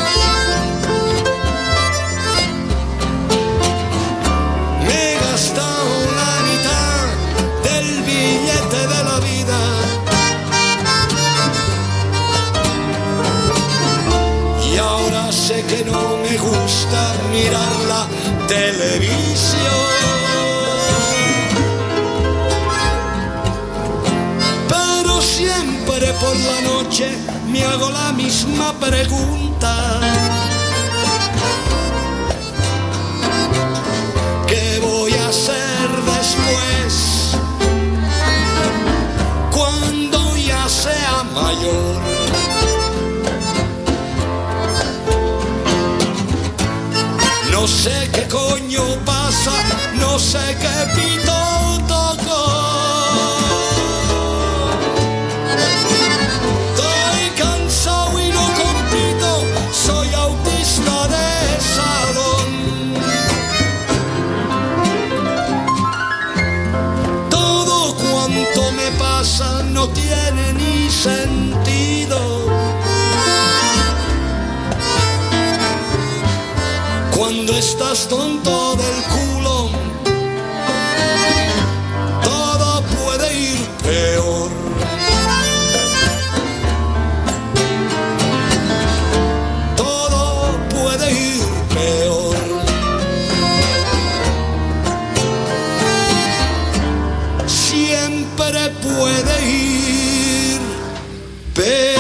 Me he gastado la mitad del billete de la vida. Y ahora sé que no me gusta mirar la televisión. Pero siempre por la noche me hago la misma pregunta. ¿Qué voy a No sé qué coño pasa, no sé qué pito tocó. Estoy cansado y no compito, soy autista de salón. Todo cuanto me pasa no tiene ni sentido. Cuando estás tonto del culo, todo puede ir peor. Todo puede ir peor. Siempre puede ir peor.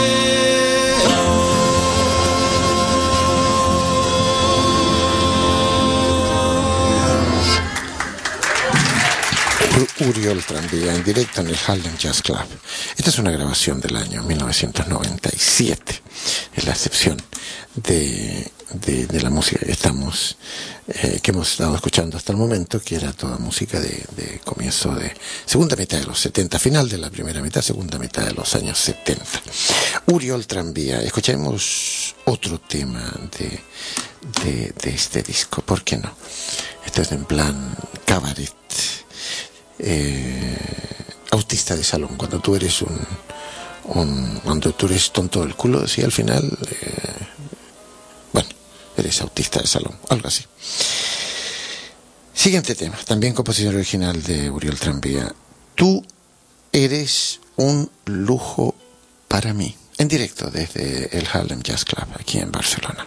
Uriol Tranvía en directo en el Harlem Jazz Club. Esta es una grabación del año mil novecientos noventa y siete, es la excepción de, de, de la música que estamos eh, que hemos estado escuchando hasta el momento, que era toda música de, de comienzo de segunda mitad de los setenta, final de la primera mitad, segunda mitad de los años setenta. Uriol Tranvía. Escuchemos otro tema de, de, de este disco, ¿por qué no? Esto es en plan cabaret. Eh, autista de salón, cuando tú eres un, un cuando tú eres tonto del culo, sí, al final eh, bueno, eres autista de salón, algo así. Siguiente tema, también composición original de Uriol Tranvía. Tú eres un lujo para mí, en directo desde el Harlem Jazz Club aquí en Barcelona.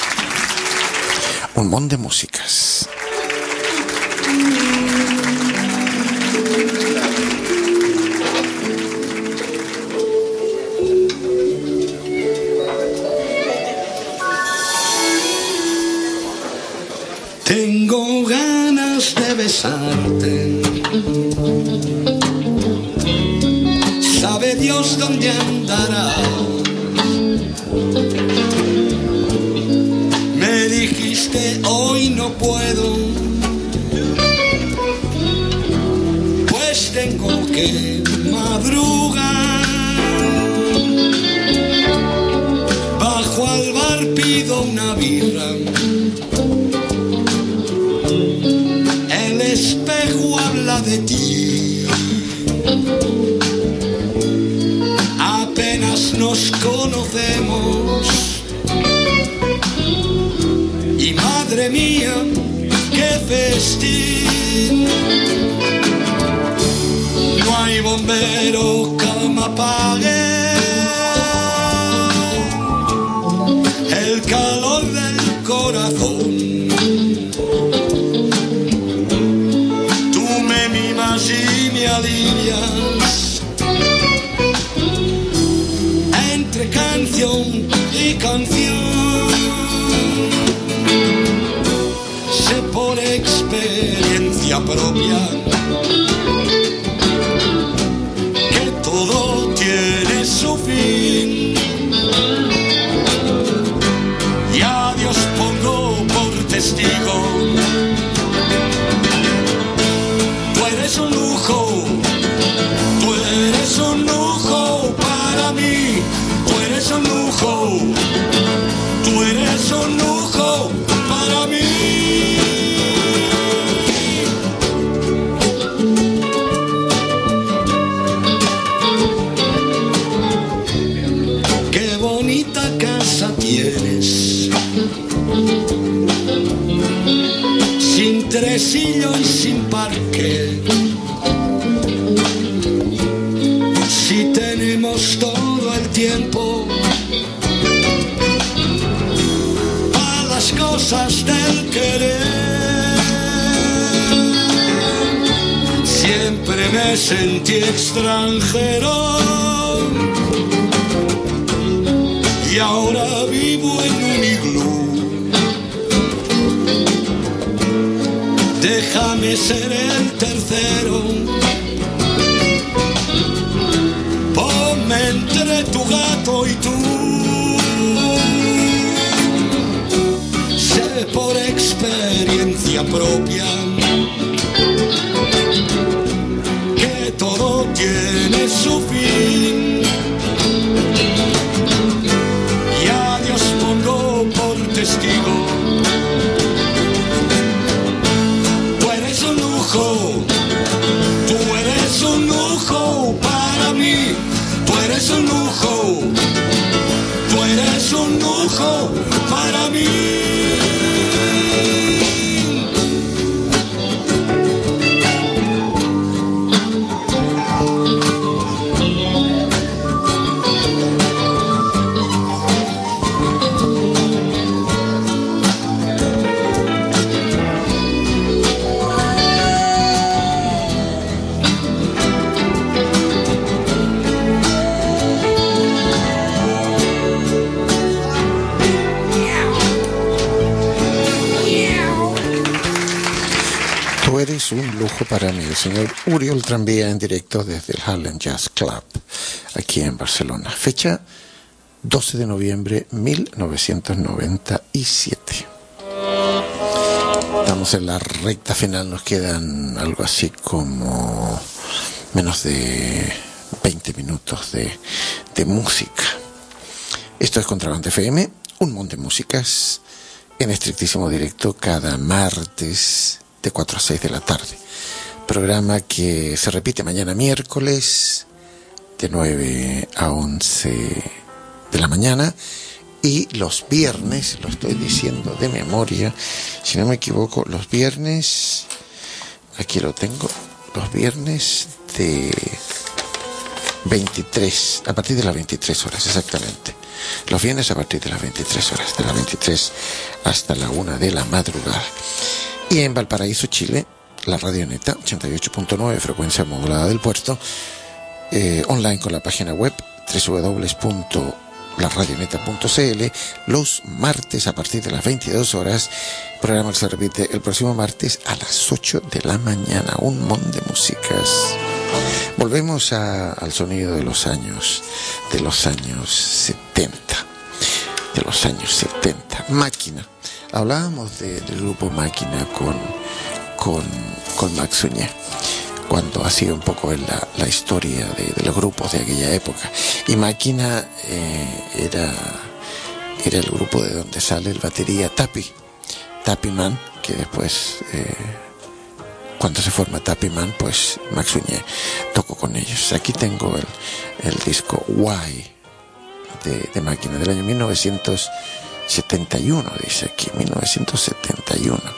Un montón de músicas. Tengo ganas de besarte. Sabe Dios dónde andará. Me dijiste hoy no puedo, pues tengo que madrugar. Bajo al bar pido una birra. El espejo habla de ti. Apenas nos conocemos. Y madre mía, qué festín. No hay bombero que me apague el calor del corazón. Y me alivias entre canción y canción. Sé por experiencia propia que todo tiene su fin. Y a Dios pongo por testigo. Tú eres un lujo, tú eres un lujo para mí, tú eres un lujo, tú eres un lujo para mí. Qué bonita casa tienes, sin tresillo y sin parque. Si tenemos todo el tiempo para las cosas del querer. Siempre me sentí extranjero y ahora vivo en un iglú. Déjame ser el tercero. Ponme entre tu gato y tú. Sé por experiencia historia propia, que todo tiene su fin. Y a Dios pongo por testigo, tú eres un lujo, tú eres un lujo para mí, tú eres un lujo, tú eres un lujo para mí. Tú eres un lujo para mí, el señor Uriol Tranvía en directo desde el Harlem Jazz Club, aquí en Barcelona. Fecha doce de noviembre de mil novecientos noventa y siete. Estamos en la recta final, nos quedan algo así como menos de veinte minutos de, de música. Esto es Contrabanda F M, un montón de músicas en estrictísimo directo cada martes de cuatro a seis de la tarde. Programa que se repite mañana miércoles de nueve a once de la mañana y los viernes, lo estoy diciendo de memoria, si no me equivoco, los viernes, aquí lo tengo, los viernes de veintitrés, a partir de las veintitrés horas, exactamente. Los viernes a partir de las veintitrés horas, de las veintitrés hasta la una de la madrugada. Y en Valparaíso, Chile, la Radioneta, ochenta y ocho punto nueve, frecuencia modulada del puerto, eh, online con la página web doble u doble u doble u punto la radioneta punto c l, los martes a partir de las veintidós horas, programa que se repite el próximo martes a las ocho de la mañana, un montón de músicas. Volvemos a, al sonido de los años, de los años setenta, de los años setenta, Máquina. Hablábamos de, del grupo Máquina con, con, con Max Suñé, cuando hacía un poco en la, la historia de, de los grupos de aquella época. Y Máquina eh, era, era el grupo de donde sale el batería Tapi, Tapi Man, que después, eh, cuando se forma Tapi Man, pues Max Suñé tocó con ellos. Aquí tengo el, el disco Why de, de Máquina del año mil novecientos setenta y uno, dice aquí, mil novecientos setenta y uno.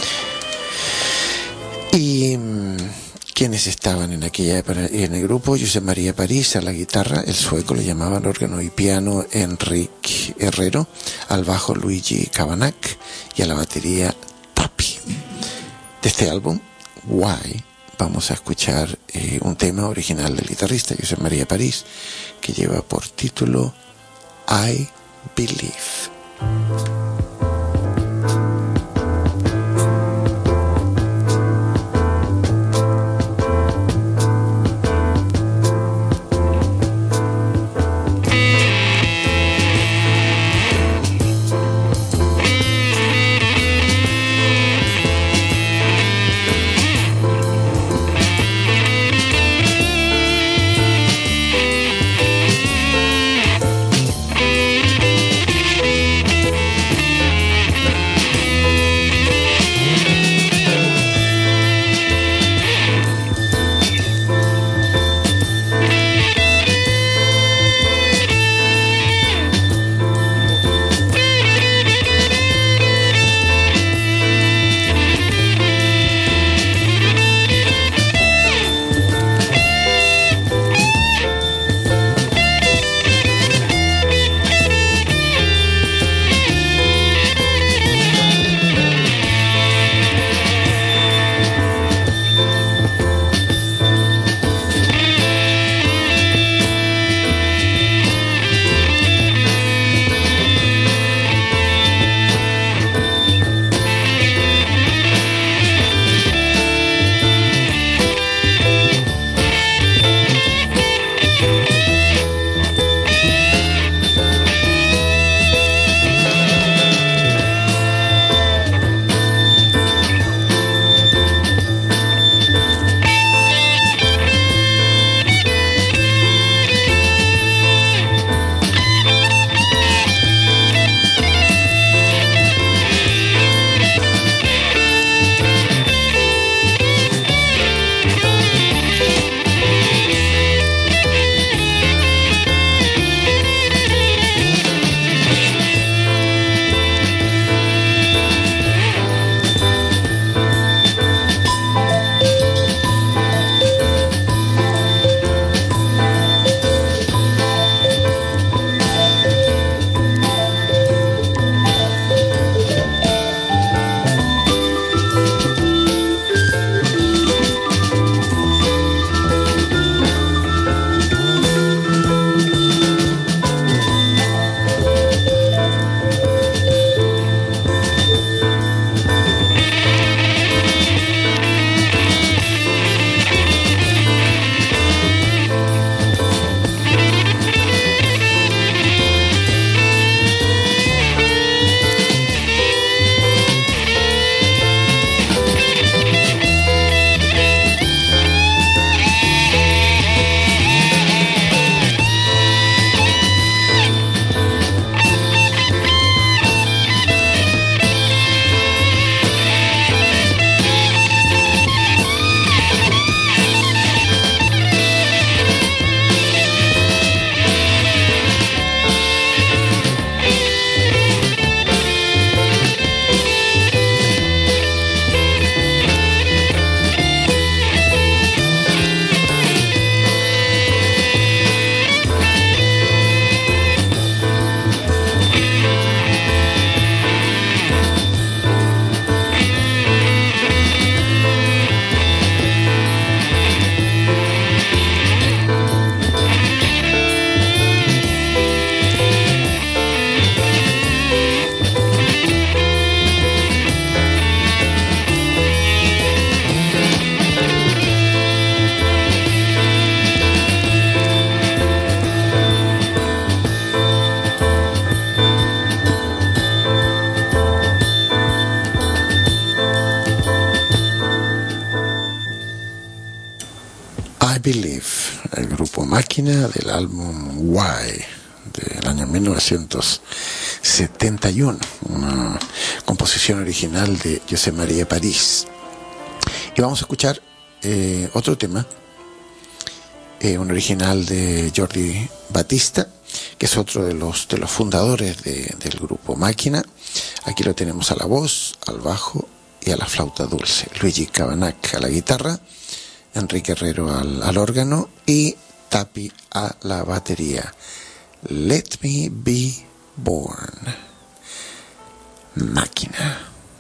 Y quienes estaban en aquella época en el grupo: José María París a la guitarra, el sueco le llamaban órgano y piano Enrique Herrero, al bajo Luigi Cabanac y a la batería Tapi. De este álbum, Why, vamos a escuchar eh, un tema original del guitarrista José María París, que lleva por título I Believe. I Believe, el grupo Máquina del álbum Why del año mil novecientos setenta y uno, una composición original de José María París. Y vamos a escuchar eh, otro tema, eh, un original de Jordi Batista, que es otro de los de los fundadores de, del grupo Máquina. Aquí lo tenemos a la voz, al bajo y a la flauta dulce. Luigi Cabanac a la guitarra, Enrique Herrero al, al órgano y Tapi a la batería. Let Me Be Born. Máquina.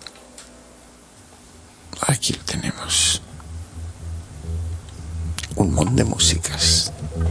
Aquí lo tenemos. Un montón de músicas.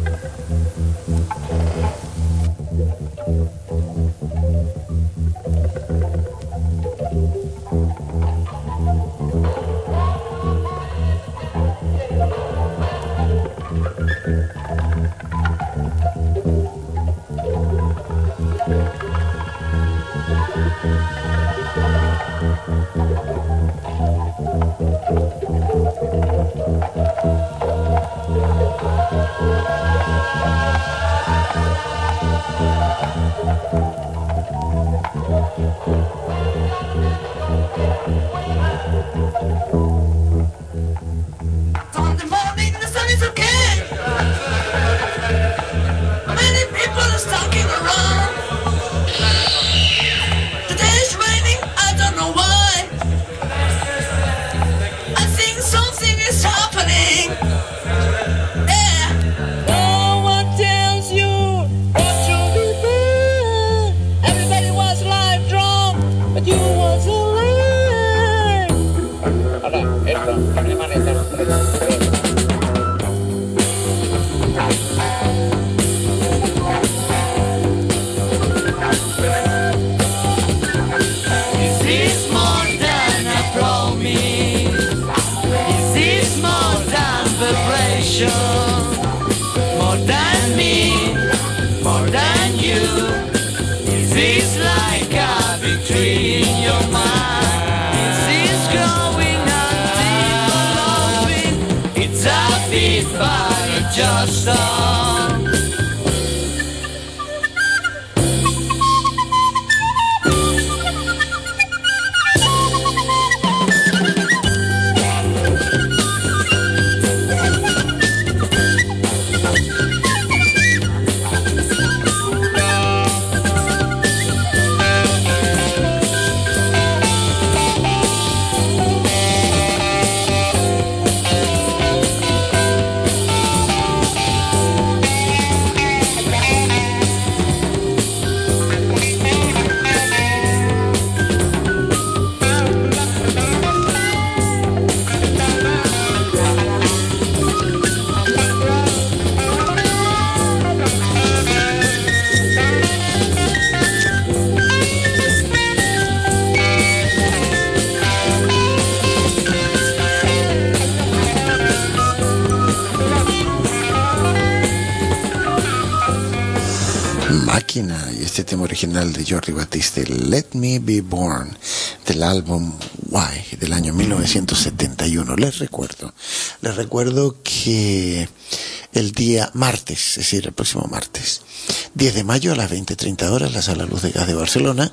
Y este tema original de Jordi Batista, Let Me Be Born, del álbum Why del año mil novecientos setenta y uno. Les recuerdo, les recuerdo que el día martes, es decir, el próximo martes, diez de mayo a las veinte treinta horas, la Sala Luz de Gas de Barcelona,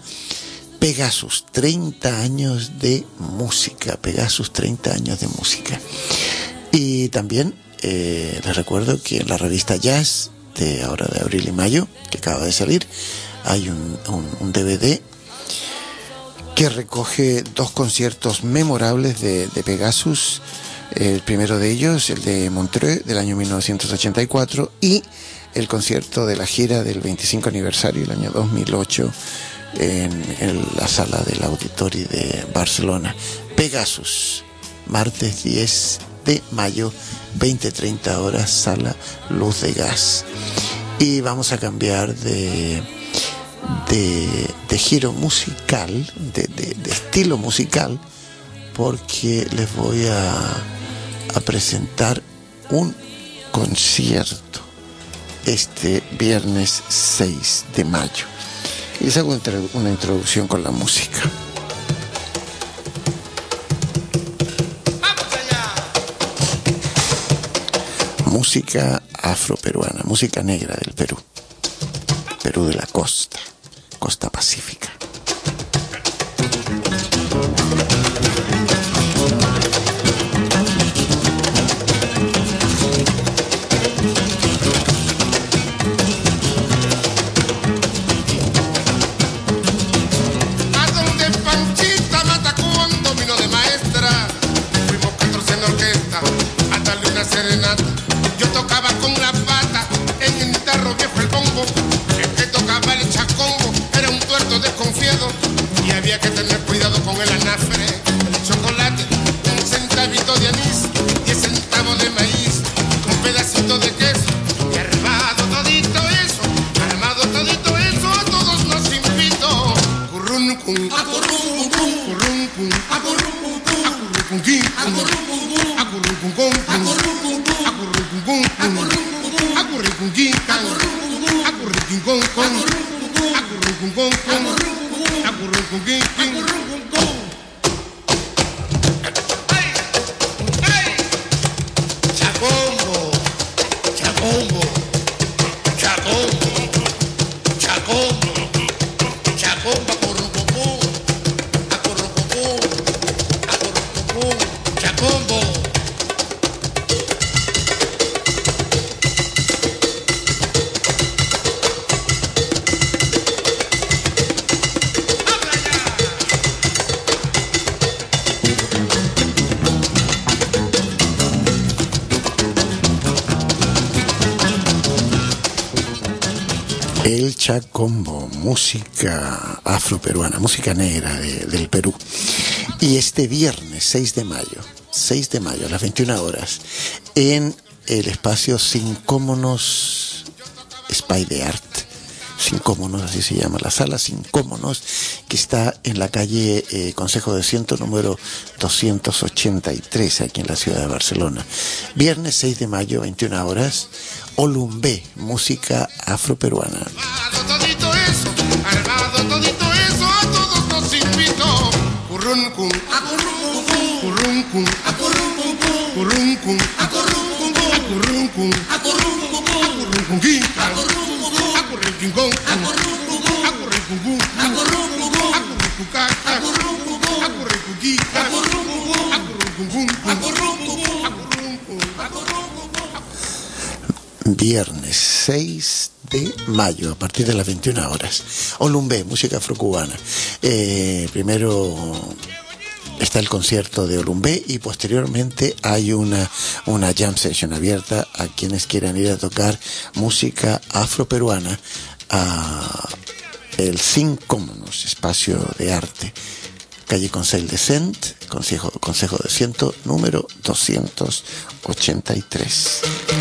Pegasus, treinta años de música, Pegasus, treinta años de música. Y también eh, les recuerdo que en la revista Jazz, de ahora de abril y mayo, que acaba de salir, hay un, un, un D V D que recoge dos conciertos memorables de, de Pegasus. El primero de ellos, el de Montreux del año mil novecientos ochenta y cuatro, y el concierto de la gira del veinticinco aniversario del año dos mil ocho en, en la sala del Auditori de Barcelona. Pegasus, martes diez de mayo, veinte treinta horas, Sala Luz de Gas. Y vamos a cambiar de de, de giro musical, de, de, de estilo musical, porque les voy a, a presentar un concierto este viernes seis de mayo. Y les hago una introducción con la música. música afroperuana, música negra del Perú, Perú de la costa, costa pacífica. Serenata. Yo tocaba con la pata en el tarro viejo el bombo. El que tocaba el chacombo era un tuerto desconfiado y había que tener cuidado con el anafre, el chocolate, un centavito de anís, diez centavos de maíz, un pedacito de queso y armado todito eso, armado todito eso a todos nos invito. Currun cum, a currun cum, currun cum, a currun cum, a currun cum, a currun cum, a currun cum, a currun Chacombo, chacombo, chacombo, chacombo, chacombo, acorrucocó, acorrucocó, acorrucocó, chacombo. El chacombo, música afroperuana, música negra de, del Perú. Y este viernes seis de mayo, seis de mayo a las veintiuna horas, en el espacio Sincómonos Spider Art, Sincómonos, así se llama la sala, Sincómonos, que está en la calle eh, Consejo de Ciento, número doscientos ochenta y tres, aquí en la ciudad de Barcelona. Viernes seis de mayo, veintiuna horas, Olumbé, música afroperuana. Armado todito eso, armado todito eso, a todos nos invito. Curruncum, acurruncum, curruncum, acurruncum, curruncum, acurruncum, acurruncum, acurruncum, acurruncum, acurruncum, acurruncum, acurruncum, acurruncum, acurrucuca, acurruncum, acurrucuquita, acurruncum, acurruncum, acurruncum, acurruncum. Viernes seis de mayo a partir de las veintiuna horas. Olumbé, música afrocubana. Eh, primero está el concierto de Olumbé y posteriormente hay una, una jam session abierta a quienes quieran ir a tocar música afroperuana a el Sincómonos, espacio de arte, calle Consell de Cent, Consejo, Consejo de Ciento, número doscientos ochenta y tres.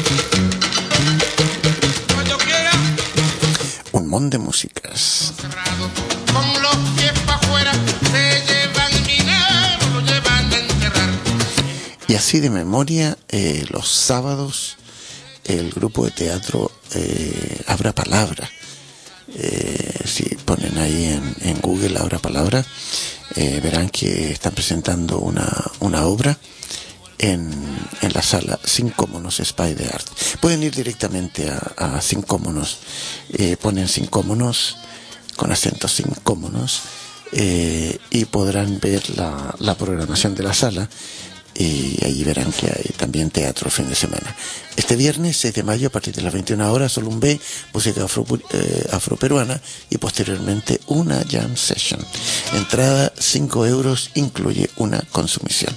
Un montón de músicas. Con los pies pa' afuera, se llevan dinero, lo llevan a enterrar. Y así de memoria, eh, los sábados, el grupo de teatro eh, Abra Palabra. Eh, si ponen ahí en, en Google Abra Palabra, eh, verán que están presentando una, una obra en, en la sala Sincómonos Spider Art. Pueden ir directamente a, a Sincómonos, eh, ponen Sincómonos con acento Sincómonos, eh, y podrán ver la, la programación de la sala, y allí verán que hay también teatro el fin de semana. Este viernes seis de mayo a partir de las veintiuna horas, Olumbé, música afro, eh, afroperuana, y posteriormente una jam session. Entrada cinco euros, incluye una consumición.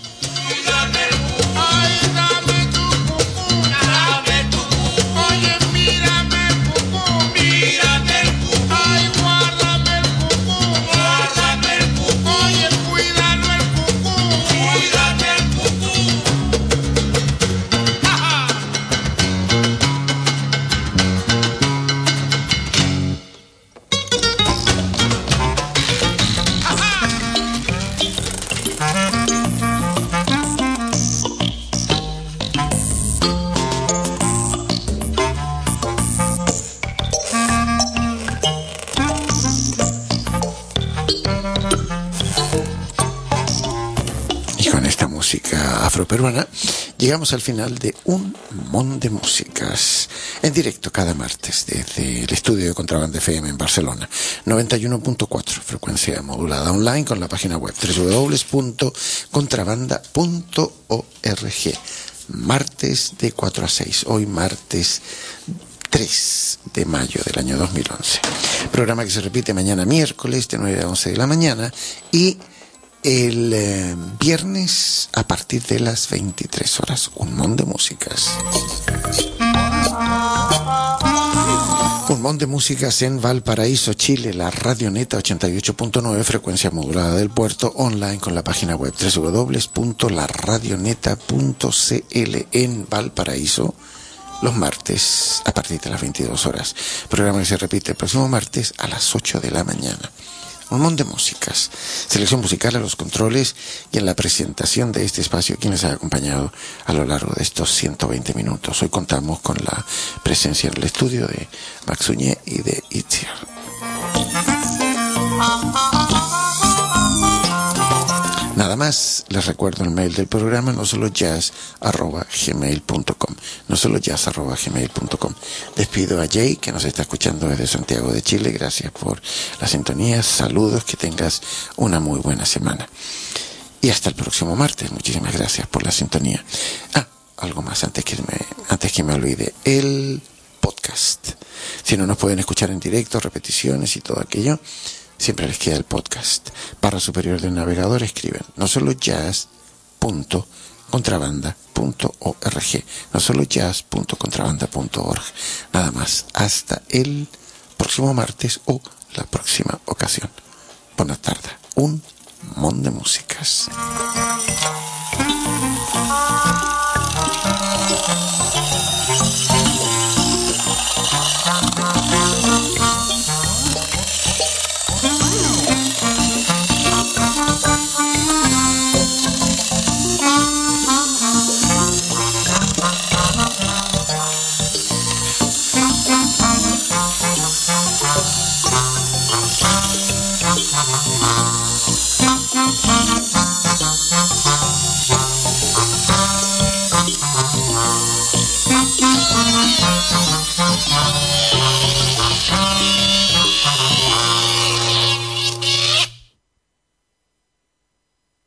música afroperuana, llegamos al final de Un Mon de Músicas, en directo cada martes desde el estudio de Contrabanda F M en Barcelona, noventa y uno punto cuatro, frecuencia modulada online con la página web doble u doble u doble u punto contrabanda punto org. Martes de cuatro a seis, hoy martes tres de mayo del año dos mil once. Programa que se repite mañana miércoles de nueve a once de la mañana y el eh, viernes a partir de las veintitrés horas. Un Mon de Músicas. Un Mon de Músicas en Valparaíso, Chile, la Radioneta ochenta y ocho punto nueve, frecuencia modulada del puerto, online con la página web doble u doble u doble u punto la radioneta punto c l en Valparaíso, los martes a partir de las veintidós horas. Programa que se repite el próximo martes a las ocho de la mañana. Un Mon de Músicas, selección musical a los controles y en la presentación de este espacio, quien les ha acompañado a lo largo de estos ciento veinte minutos. Hoy contamos con la presencia en el estudio de Max Uñé y de Itziar. Nada más, les recuerdo el mail del programa, no solo jazz arroba gmail punto com, no solo jazz arroba gmail punto com. Despido a Jay, que nos está escuchando desde Santiago de Chile. Gracias por la sintonía, saludos, que tengas una muy buena semana. Y hasta el próximo martes, muchísimas gracias por la sintonía. Ah, algo más antes que me, antes que me olvide, el podcast. Si no nos pueden escuchar en directo, repeticiones y todo aquello, siempre les queda el podcast. Barra superior del navegador escriben no solo jazz punto contrabanda punto org, no solo jazz punto contrabanda punto org. Nada más, hasta el próximo martes o la próxima ocasión. Buenas tardes. Un Mon de Músicas.